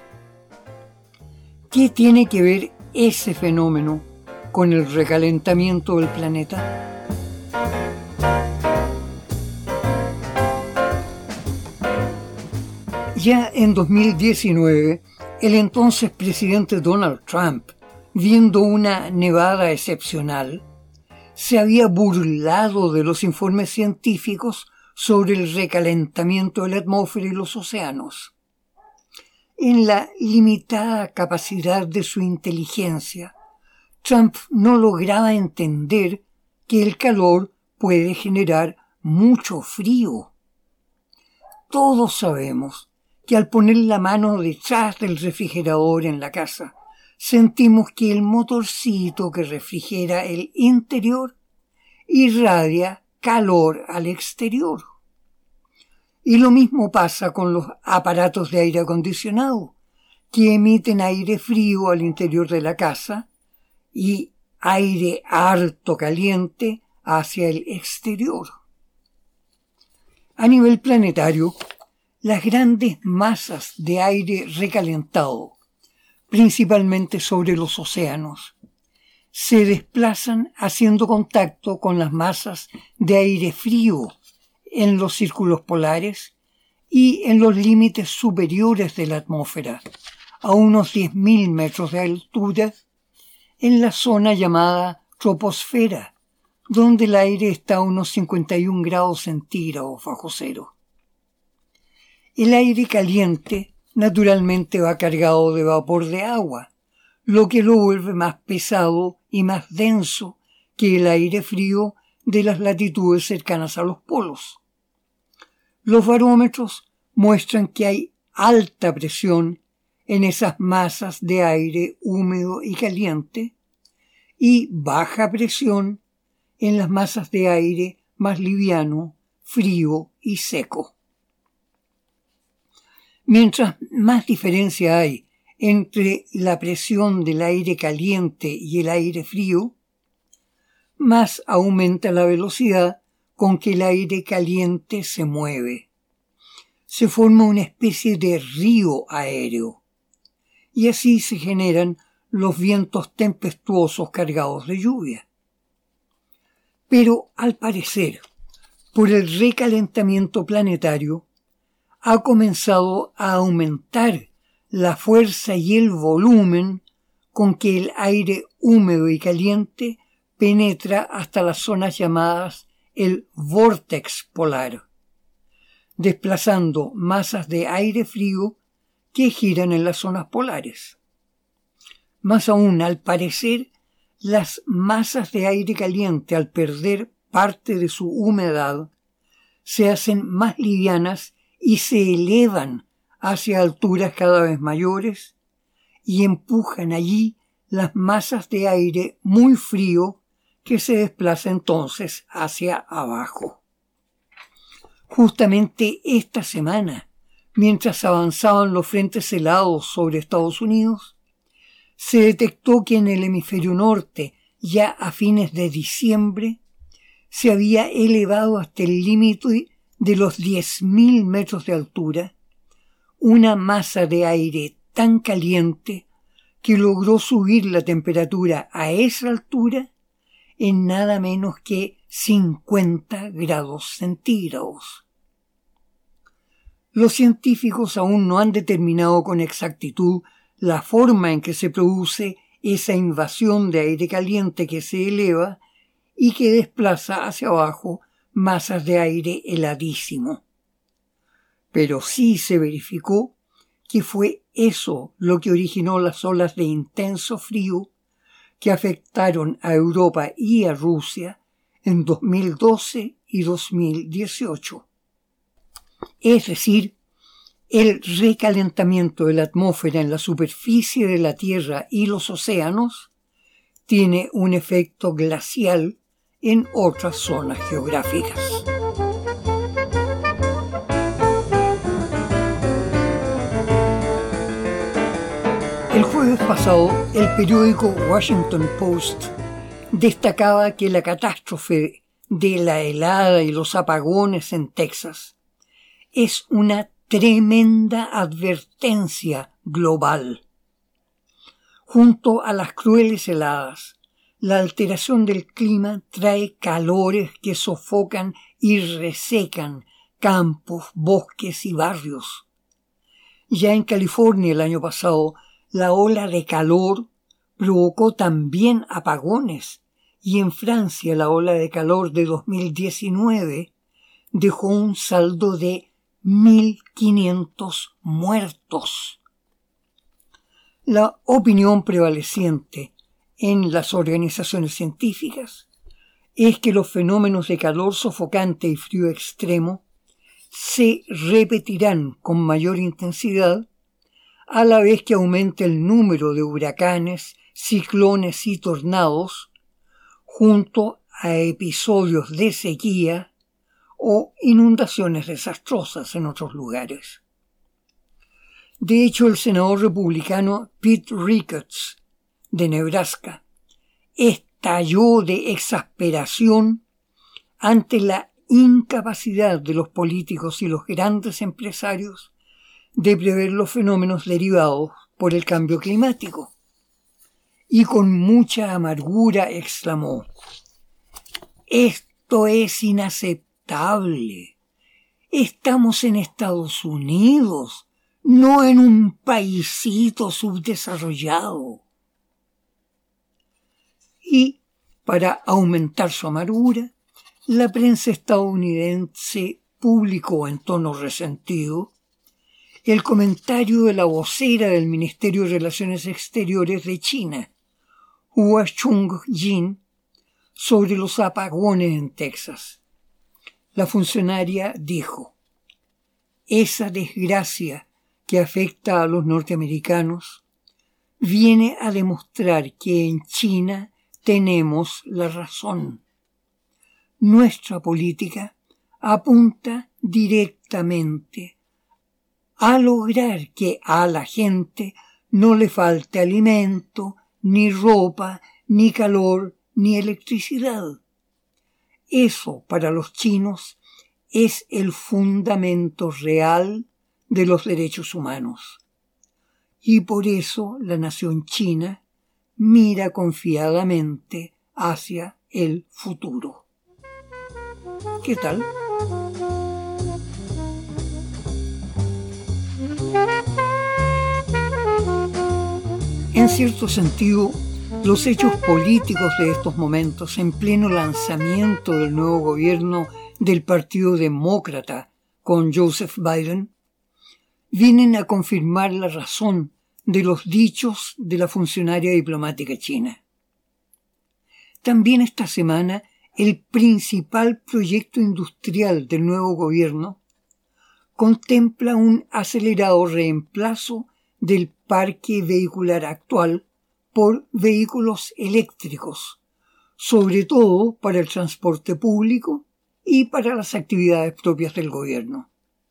¿Qué tiene que ver ese fenómeno con el recalentamiento del planeta? Ya en 2019, el entonces presidente Donald Trump, viendo una nevada excepcional, se había burlado de los informes científicos sobre el recalentamiento de la atmósfera y los océanos. En la limitada capacidad de su inteligencia, Trump no lograba entender que el calor puede generar mucho frío. Todos sabemos que al poner la mano detrás del refrigerador en la casa, sentimos que el motorcito que refrigera el interior irradia calor al exterior. Y lo mismo pasa con los aparatos de aire acondicionado, que emiten aire frío al interior de la casa y aire harto caliente hacia el exterior. A nivel planetario, las grandes masas de aire recalentado, principalmente sobre los océanos, se desplazan haciendo contacto con las masas de aire frío en los círculos polares y en los límites superiores de la atmósfera, a unos 10.000 metros de altura, en la zona llamada troposfera, donde el aire está a unos 51 grados centígrados bajo cero. El aire caliente naturalmente va cargado de vapor de agua, lo que lo vuelve más pesado y más denso que el aire frío de las latitudes cercanas a los polos. Los barómetros muestran que hay alta presión en esas masas de aire húmedo y caliente y baja presión en las masas de aire más liviano, frío y seco. Mientras más diferencia hay entre la presión del aire caliente y el aire frío, más aumenta la velocidad con que el aire caliente se mueve. Se forma una especie de río aéreo, y así se generan los vientos tempestuosos cargados de lluvia. Pero, al parecer, por el recalentamiento planetario, ha comenzado a aumentar la fuerza y el volumen con que el aire húmedo y caliente penetra hasta las zonas llamadas el vórtex polar, desplazando masas de aire frío que giran en las zonas polares. Más aún, al parecer, las masas de aire caliente, al perder parte de su humedad, se hacen más livianas y se elevan hacia alturas cada vez mayores y empujan allí las masas de aire muy frío que se desplaza entonces hacia abajo. Justamente esta semana, mientras avanzaban los frentes helados sobre Estados Unidos, se detectó que en el hemisferio norte, ya a fines de diciembre, se había elevado hasta el límite de los 10.000 metros de altura una masa de aire tan caliente que logró subir la temperatura a esa altura en nada menos que 50 grados centígrados. Los científicos aún no han determinado con exactitud la forma en que se produce esa invasión de aire caliente que se eleva y que desplaza hacia abajo masas de aire heladísimo. Pero sí se verificó que fue eso lo que originó las olas de intenso frío que afectaron a Europa y a Rusia en 2012 y 2018. Es decir, el recalentamiento de la atmósfera en la superficie de la Tierra y los océanos tiene un efecto glacial en otras zonas geográficas. El jueves pasado, el periódico Washington Post destacaba que la catástrofe de la helada y los apagones en Texas es una tremenda advertencia global. Junto a las crueles heladas, la alteración del clima trae calores que sofocan y resecan campos, bosques y barrios. Ya en California el año pasado, la ola de calor provocó también apagones, y en Francia la ola de calor de 2019 dejó un saldo de 1.500 muertos. La opinión prevaleciente en las organizaciones científicas es que los fenómenos de calor sofocante y frío extremo se repetirán con mayor intensidad, a la vez que aumenta el número de huracanes, ciclones y tornados, junto a episodios de sequía o inundaciones desastrosas en otros lugares. De hecho, el senador republicano Pete Ricketts, de Nebraska, estalló de exasperación ante la incapacidad de los políticos y los grandes empresarios de prever los fenómenos derivados por el cambio climático. Y con mucha amargura exclamó: «Esto es inaceptable. Estamos en Estados Unidos, no en un paisito subdesarrollado». Y, para aumentar su amargura, la prensa estadounidense publicó en tono resentido el comentario de la vocera del Ministerio de Relaciones Exteriores de China, Hua Chunying, sobre los apagones en Texas. La funcionaria dijo: «Esa desgracia que afecta a los norteamericanos viene a demostrar que en China tenemos la razón. Nuestra política apunta directamente a lograr que a la gente no le falte alimento, ni ropa, ni calor, ni electricidad. Eso para los chinos es el fundamento real de los derechos humanos. Y por eso la nación china mira confiadamente hacia el futuro». ¿Qué tal? En cierto sentido, los hechos políticos de estos momentos, en pleno lanzamiento del nuevo gobierno del Partido Demócrata con Joseph Biden, vienen a confirmar la razón de los dichos de la funcionaria diplomática china. También esta semana, el principal proyecto industrial del nuevo gobierno contempla un acelerado reemplazo del parque vehicular actual por vehículos eléctricos, sobre todo para el transporte público y para las actividades propias del gobierno.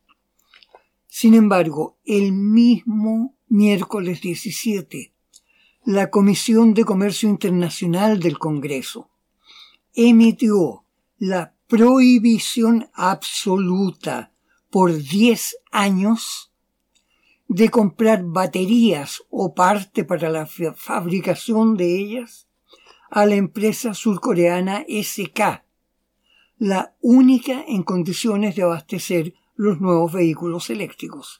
Sin embargo, el mismo miércoles 17, la Comisión de Comercio Internacional del Congreso emitió la prohibición absoluta por 10 años de comprar baterías o parte para la fabricación de ellas a la empresa surcoreana SK, la única en condiciones de abastecer los nuevos vehículos eléctricos.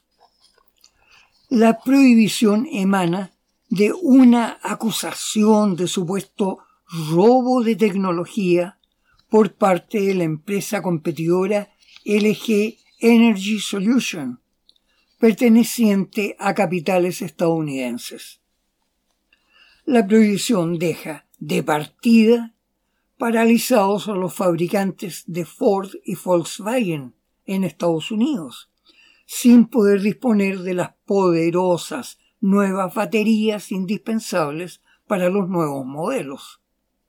La prohibición emana de una acusación de supuesto robo de tecnología por parte de la empresa competidora LG Energy Solution, perteneciente a capitales estadounidenses. La prohibición deja de partida paralizados a los fabricantes de Ford y Volkswagen en Estados Unidos, sin poder disponer de las poderosas nuevas baterías indispensables para los nuevos modelos.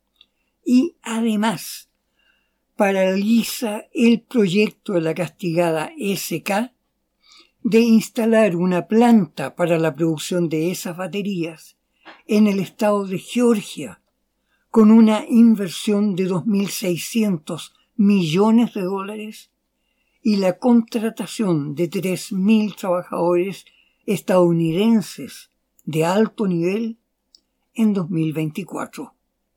Y además paraliza el proyecto de la castigada SK de instalar una planta para la producción de esas baterías en el estado de Georgia, con una inversión de $2.600 millones y la contratación de 3.000 trabajadores estadounidenses de alto nivel en 2024.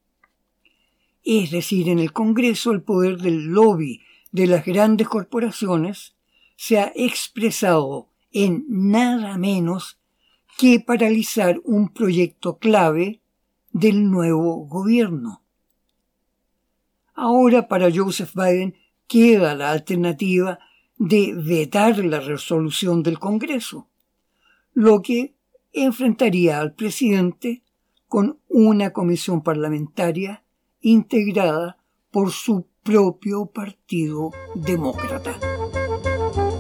Es decir, en el Congreso el poder del lobby de las grandes corporaciones se ha expresado en nada menos que paralizar un proyecto clave del nuevo gobierno. Ahora para Joseph Biden queda la alternativa de vetar la resolución del Congreso, lo que enfrentaría al presidente con una comisión parlamentaria integrada por su propio Partido Demócrata.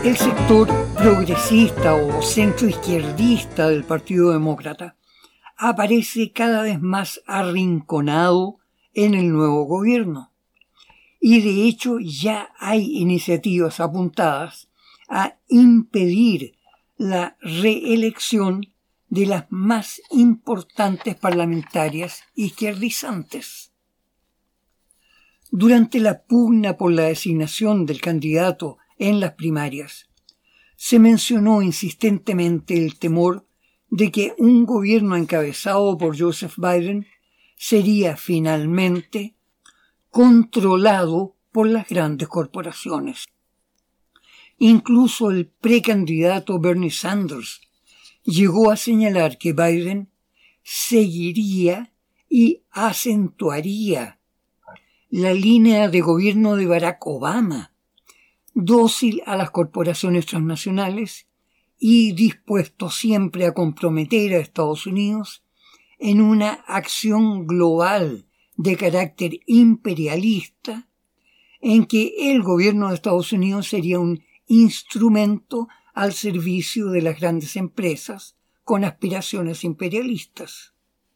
El sector progresista o centroizquierdista del Partido Demócrata aparece cada vez más arrinconado en el nuevo gobierno. Y de hecho ya hay iniciativas apuntadas a impedir la reelección de las más importantes parlamentarias izquierdizantes. Durante la pugna por la designación del candidato en las primarias, se mencionó insistentemente el temor de que un gobierno encabezado por Joseph Biden sería finalmente controlado por las grandes corporaciones. Incluso el precandidato Bernie Sanders llegó a señalar que Biden seguiría y acentuaría la línea de gobierno de Barack Obama, dócil a las corporaciones transnacionales y dispuesto siempre a comprometer a Estados Unidos en una acción global de carácter imperialista en que el gobierno de Estados Unidos sería un instrumento al servicio de las grandes empresas con aspiraciones imperialistas.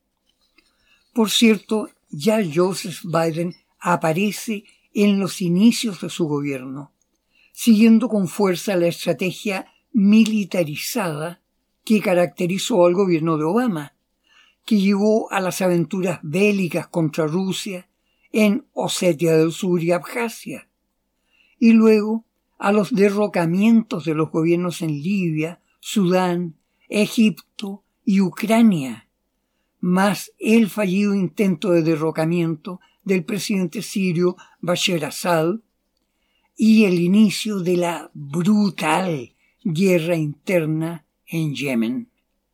Por cierto, ya Joseph Biden aparece en los inicios de su gobierno, siguiendo con fuerza la estrategia militarizada que caracterizó al gobierno de Obama, que llevó a las aventuras bélicas contra Rusia en Osetia del Sur y Abjasia, y luego a los derrocamientos de los gobiernos en Libia, Sudán, Egipto y Ucrania, más el fallido intento de derrocamiento del presidente sirio Bashar Assad y el inicio de la brutal guerra interna en Yemen.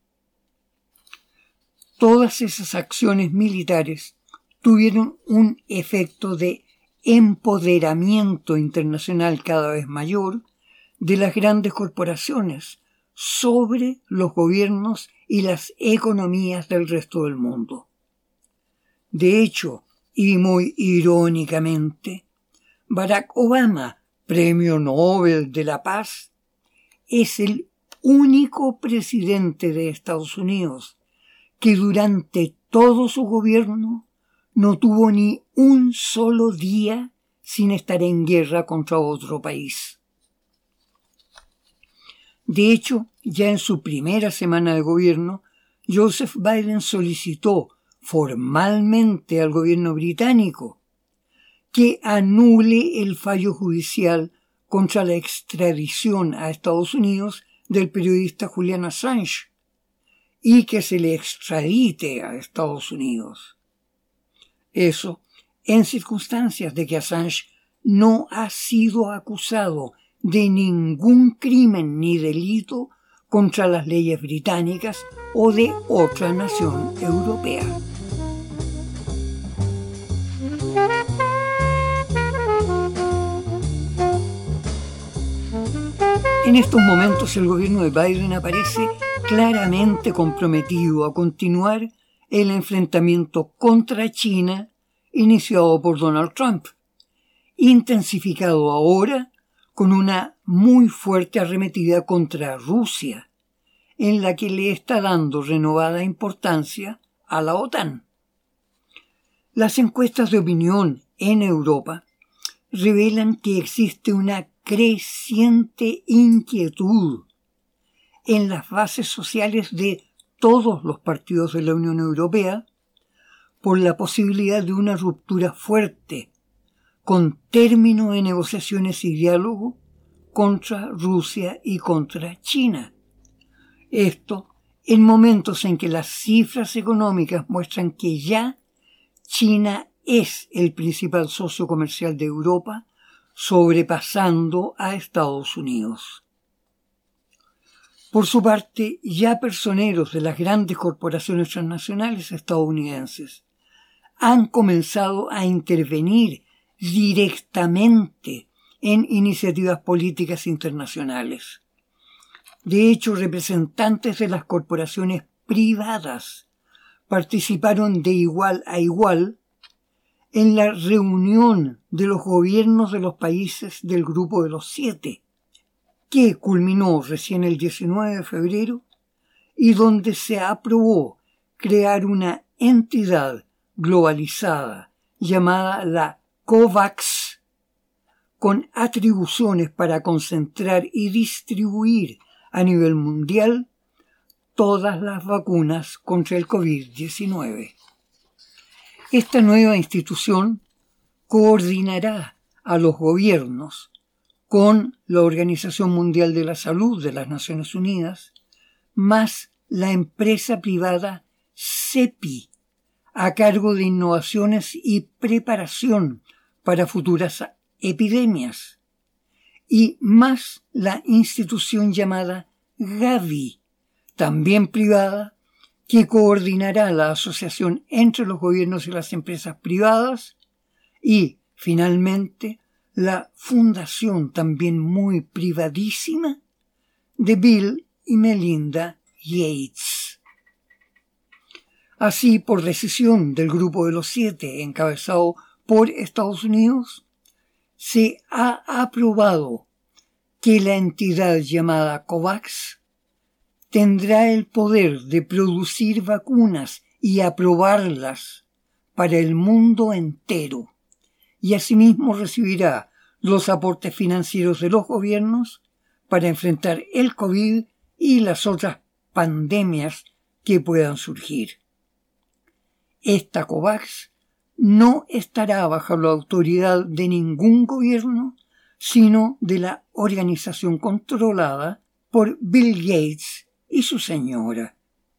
Todas esas acciones militares tuvieron un efecto de empoderamiento internacional cada vez mayor de las grandes corporaciones sobre los gobiernos y las economías del resto del mundo. De hecho, y muy irónicamente, Barack Obama, Premio Nobel de la Paz, es el único presidente de Estados Unidos que durante todo su gobierno no tuvo ni un solo día sin estar en guerra contra otro país. De hecho, ya en su primera semana de gobierno, Joseph Biden solicitó formalmente al gobierno británico que anule el fallo judicial contra la extradición a Estados Unidos del periodista Julian Assange y que se le extradite a Estados Unidos. Eso en circunstancias de que Assange no ha sido acusado de ningún crimen ni delito contra las leyes británicas o de otra nación europea. En estos momentos el gobierno de Biden aparece claramente comprometido a continuar el enfrentamiento contra China iniciado por Donald Trump, intensificado ahora con una muy fuerte arremetida contra Rusia, en la que le está dando renovada importancia a la OTAN. Las encuestas de opinión en Europa revelan que existe una creciente inquietud en las bases sociales de todos los partidos de la Unión Europea por la posibilidad de una ruptura fuerte con término de negociaciones y diálogo contra Rusia y contra China. Esto en momentos en que las cifras económicas muestran que ya China es el principal socio comercial de Europa, sobrepasando a Estados Unidos. Por su parte, ya personeros de las grandes corporaciones transnacionales estadounidenses han comenzado a intervenir directamente en iniciativas políticas internacionales. De hecho, representantes de las corporaciones privadas participaron de igual a igual en la reunión de los gobiernos de los países del Grupo de los 7, que culminó recién el 19 de febrero y donde se aprobó crear una entidad globalizada llamada la COVAX, con atribuciones para concentrar y distribuir a nivel mundial todas las vacunas contra el COVID-19. Esta nueva institución coordinará a los gobiernos con la Organización Mundial de la Salud de las Naciones Unidas, más la empresa privada CEPI, a cargo de innovaciones y preparación para futuras epidemias, y más la institución llamada Gavi, también privada, que coordinará la asociación entre los gobiernos y las empresas privadas, y, finalmente, la fundación también muy privadísima de Bill y Melinda Gates. Así, por decisión del Grupo de los 7, encabezado por Estados Unidos, se ha aprobado que la entidad llamada COVAX tendrá el poder de producir vacunas y aprobarlas para el mundo entero, y asimismo recibirá los aportes financieros de los gobiernos para enfrentar el COVID y las otras pandemias que puedan surgir. Esta COVAX no estará bajo la autoridad de ningún gobierno, sino de la organización controlada por Bill Gates y su señora.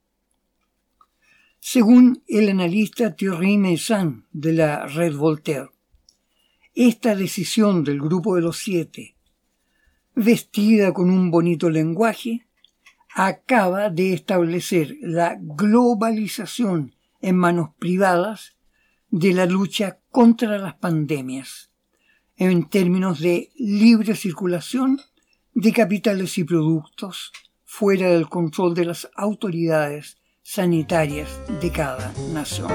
Según el analista Thierry Meyssan de la Red Voltaire, esta decisión del Grupo de los 7, vestida con un bonito lenguaje, acaba de establecer la globalización en manos privadas de la lucha contra las pandemias, en términos de libre circulación de capitales y productos fuera del control de las autoridades sanitarias de cada nación.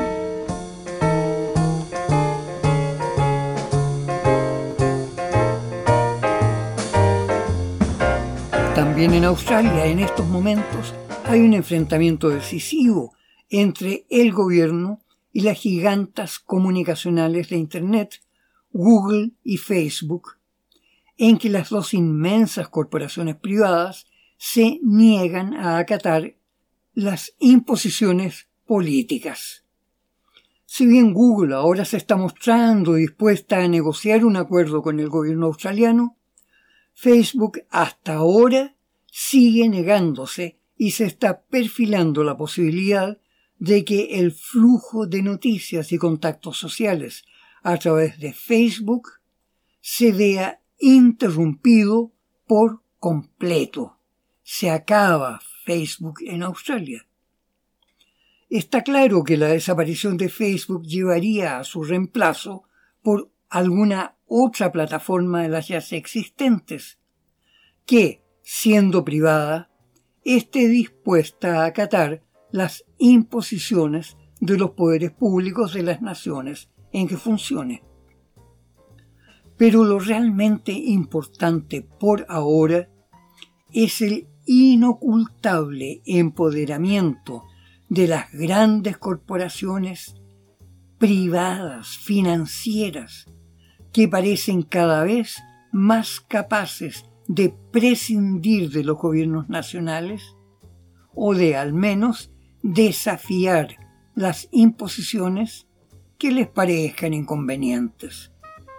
También en Australia, en estos momentos, hay un enfrentamiento decisivo entre el gobierno y las gigantes comunicacionales de Internet, Google y Facebook, en que las dos inmensas corporaciones privadas se niegan a acatar las imposiciones políticas. Si bien Google ahora se está mostrando dispuesta a negociar un acuerdo con el gobierno australiano, Facebook hasta ahora sigue negándose y se está perfilando la posibilidad de que el flujo de noticias y contactos sociales a través de Facebook se vea interrumpido por completo. Se acaba Facebook en Australia. Está claro que la desaparición de Facebook llevaría a su reemplazo por alguna otra plataforma de las ya existentes, que, siendo privada, esté dispuesta a acatar las imposiciones de los poderes públicos de las naciones en que funcione. Pero lo realmente importante por ahora es el inocultable empoderamiento de las grandes corporaciones privadas, financieras, que parecen cada vez más capaces de prescindir de los gobiernos nacionales o de al menos desafiar las imposiciones que les parezcan inconvenientes.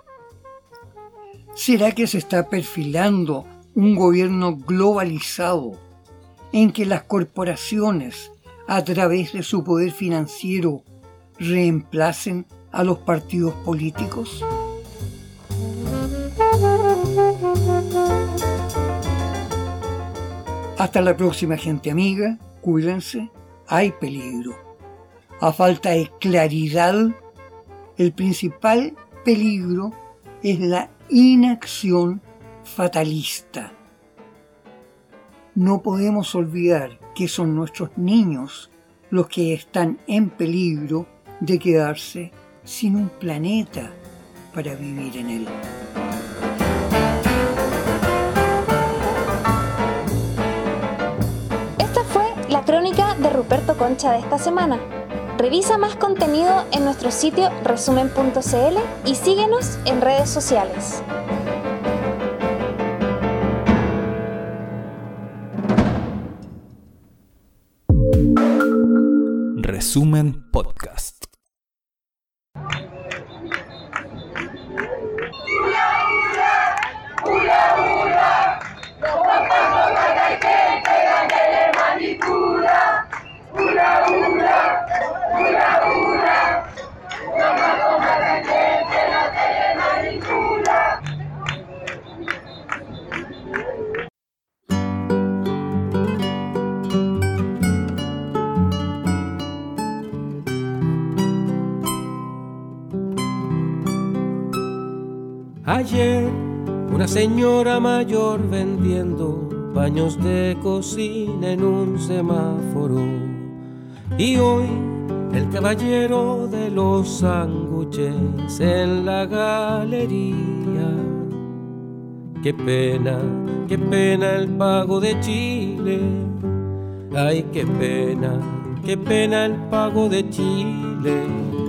¿Será que se está perfilando un gobierno globalizado en que las corporaciones, a través de su poder financiero, reemplacen a los partidos políticos? Hasta la próxima, gente amiga. Cuídense. Hay peligro. A falta de claridad, el principal peligro es la inacción fatalista. No podemos olvidar que son nuestros niños los que están en peligro de quedarse sin un planeta para vivir en él. crónica de Ruperto Concha de esta semana. Revisa más contenido en nuestro sitio resumen.cl y síguenos en redes sociales. Resumen Podcast. Ayer una señora mayor vendiendo paños de cocina en un semáforo, y hoy el caballero de los sándwiches en la galería. Qué pena el pago de Chile. Ay, qué pena el pago de Chile.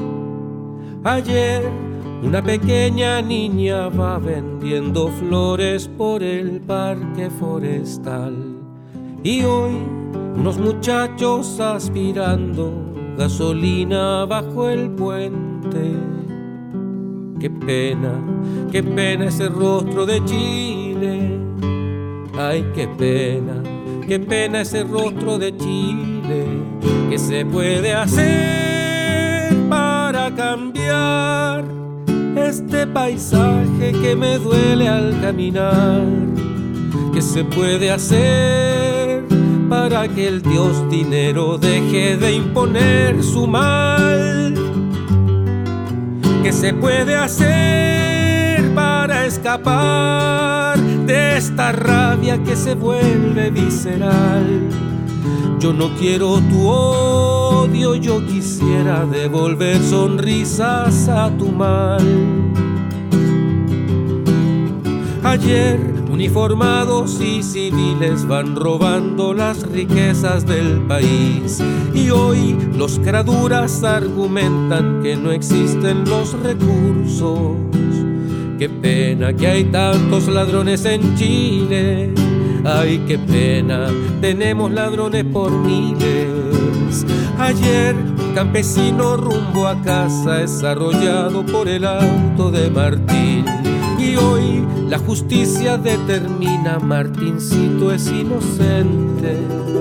Ayer una pequeña niña va vendiendo flores por el parque forestal, y hoy unos muchachos aspirando gasolina bajo el puente. Qué pena ese rostro de Chile. Ay, qué pena ese rostro de Chile. ¿Qué se puede hacer para cambiar este paisaje que me duele al caminar? ¿Qué se puede hacer para que el dios dinero deje de imponer su mal? ¿Qué se puede hacer para escapar de esta rabia que se vuelve visceral? Yo no quiero tu odio, yo quisiera devolver sonrisas a tu mal. Ayer uniformados y civiles van robando las riquezas del país, y hoy los craduras argumentan que no existen los recursos. Qué pena que hay tantos ladrones en Chile. Ay, qué pena, tenemos ladrones por miles. Ayer un campesino rumbo a casa es arrollado por el auto de Martín, y hoy la justicia determina Martincito es inocente.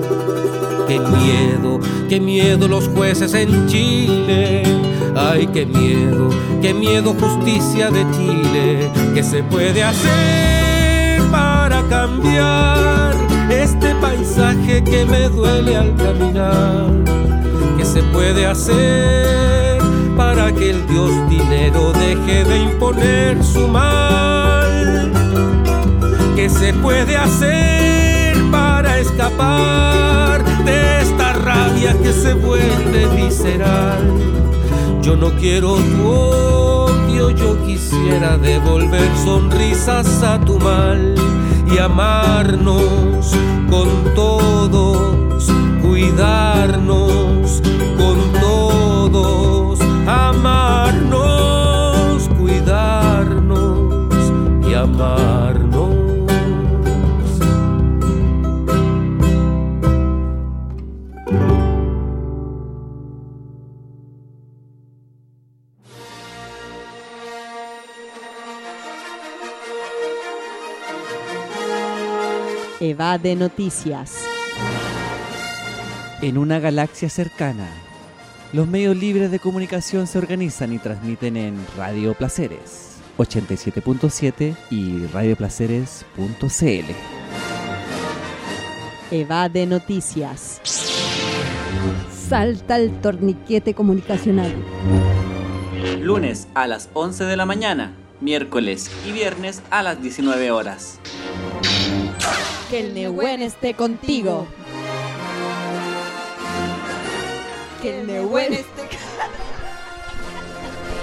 Qué miedo los jueces en Chile. Ay, qué miedo justicia de Chile. ¿Qué se puede hacer para cambiar este paisaje que me duele al caminar? ¿Qué se puede hacer para que el dios dinero deje de imponer su mal? ¿Qué se puede hacer para escapar de esta rabia que se vuelve visceral? Yo no quiero tu odio, yo quisiera devolver sonrisas a tu mal y amarnos con todos, cuidarnos con todos, amarnos, cuidarnos y amarnos. Evade Noticias. En una galaxia cercana, los medios libres de comunicación se organizan y transmiten en Radio Placeres 87.7 y radioplaceres.cl. Evade Noticias. Salta el torniquete comunicacional. Lunes a las 11 de la mañana, miércoles y viernes a las 19 horas. Que el Nehuen esté contigo. Que el Nehuen esté...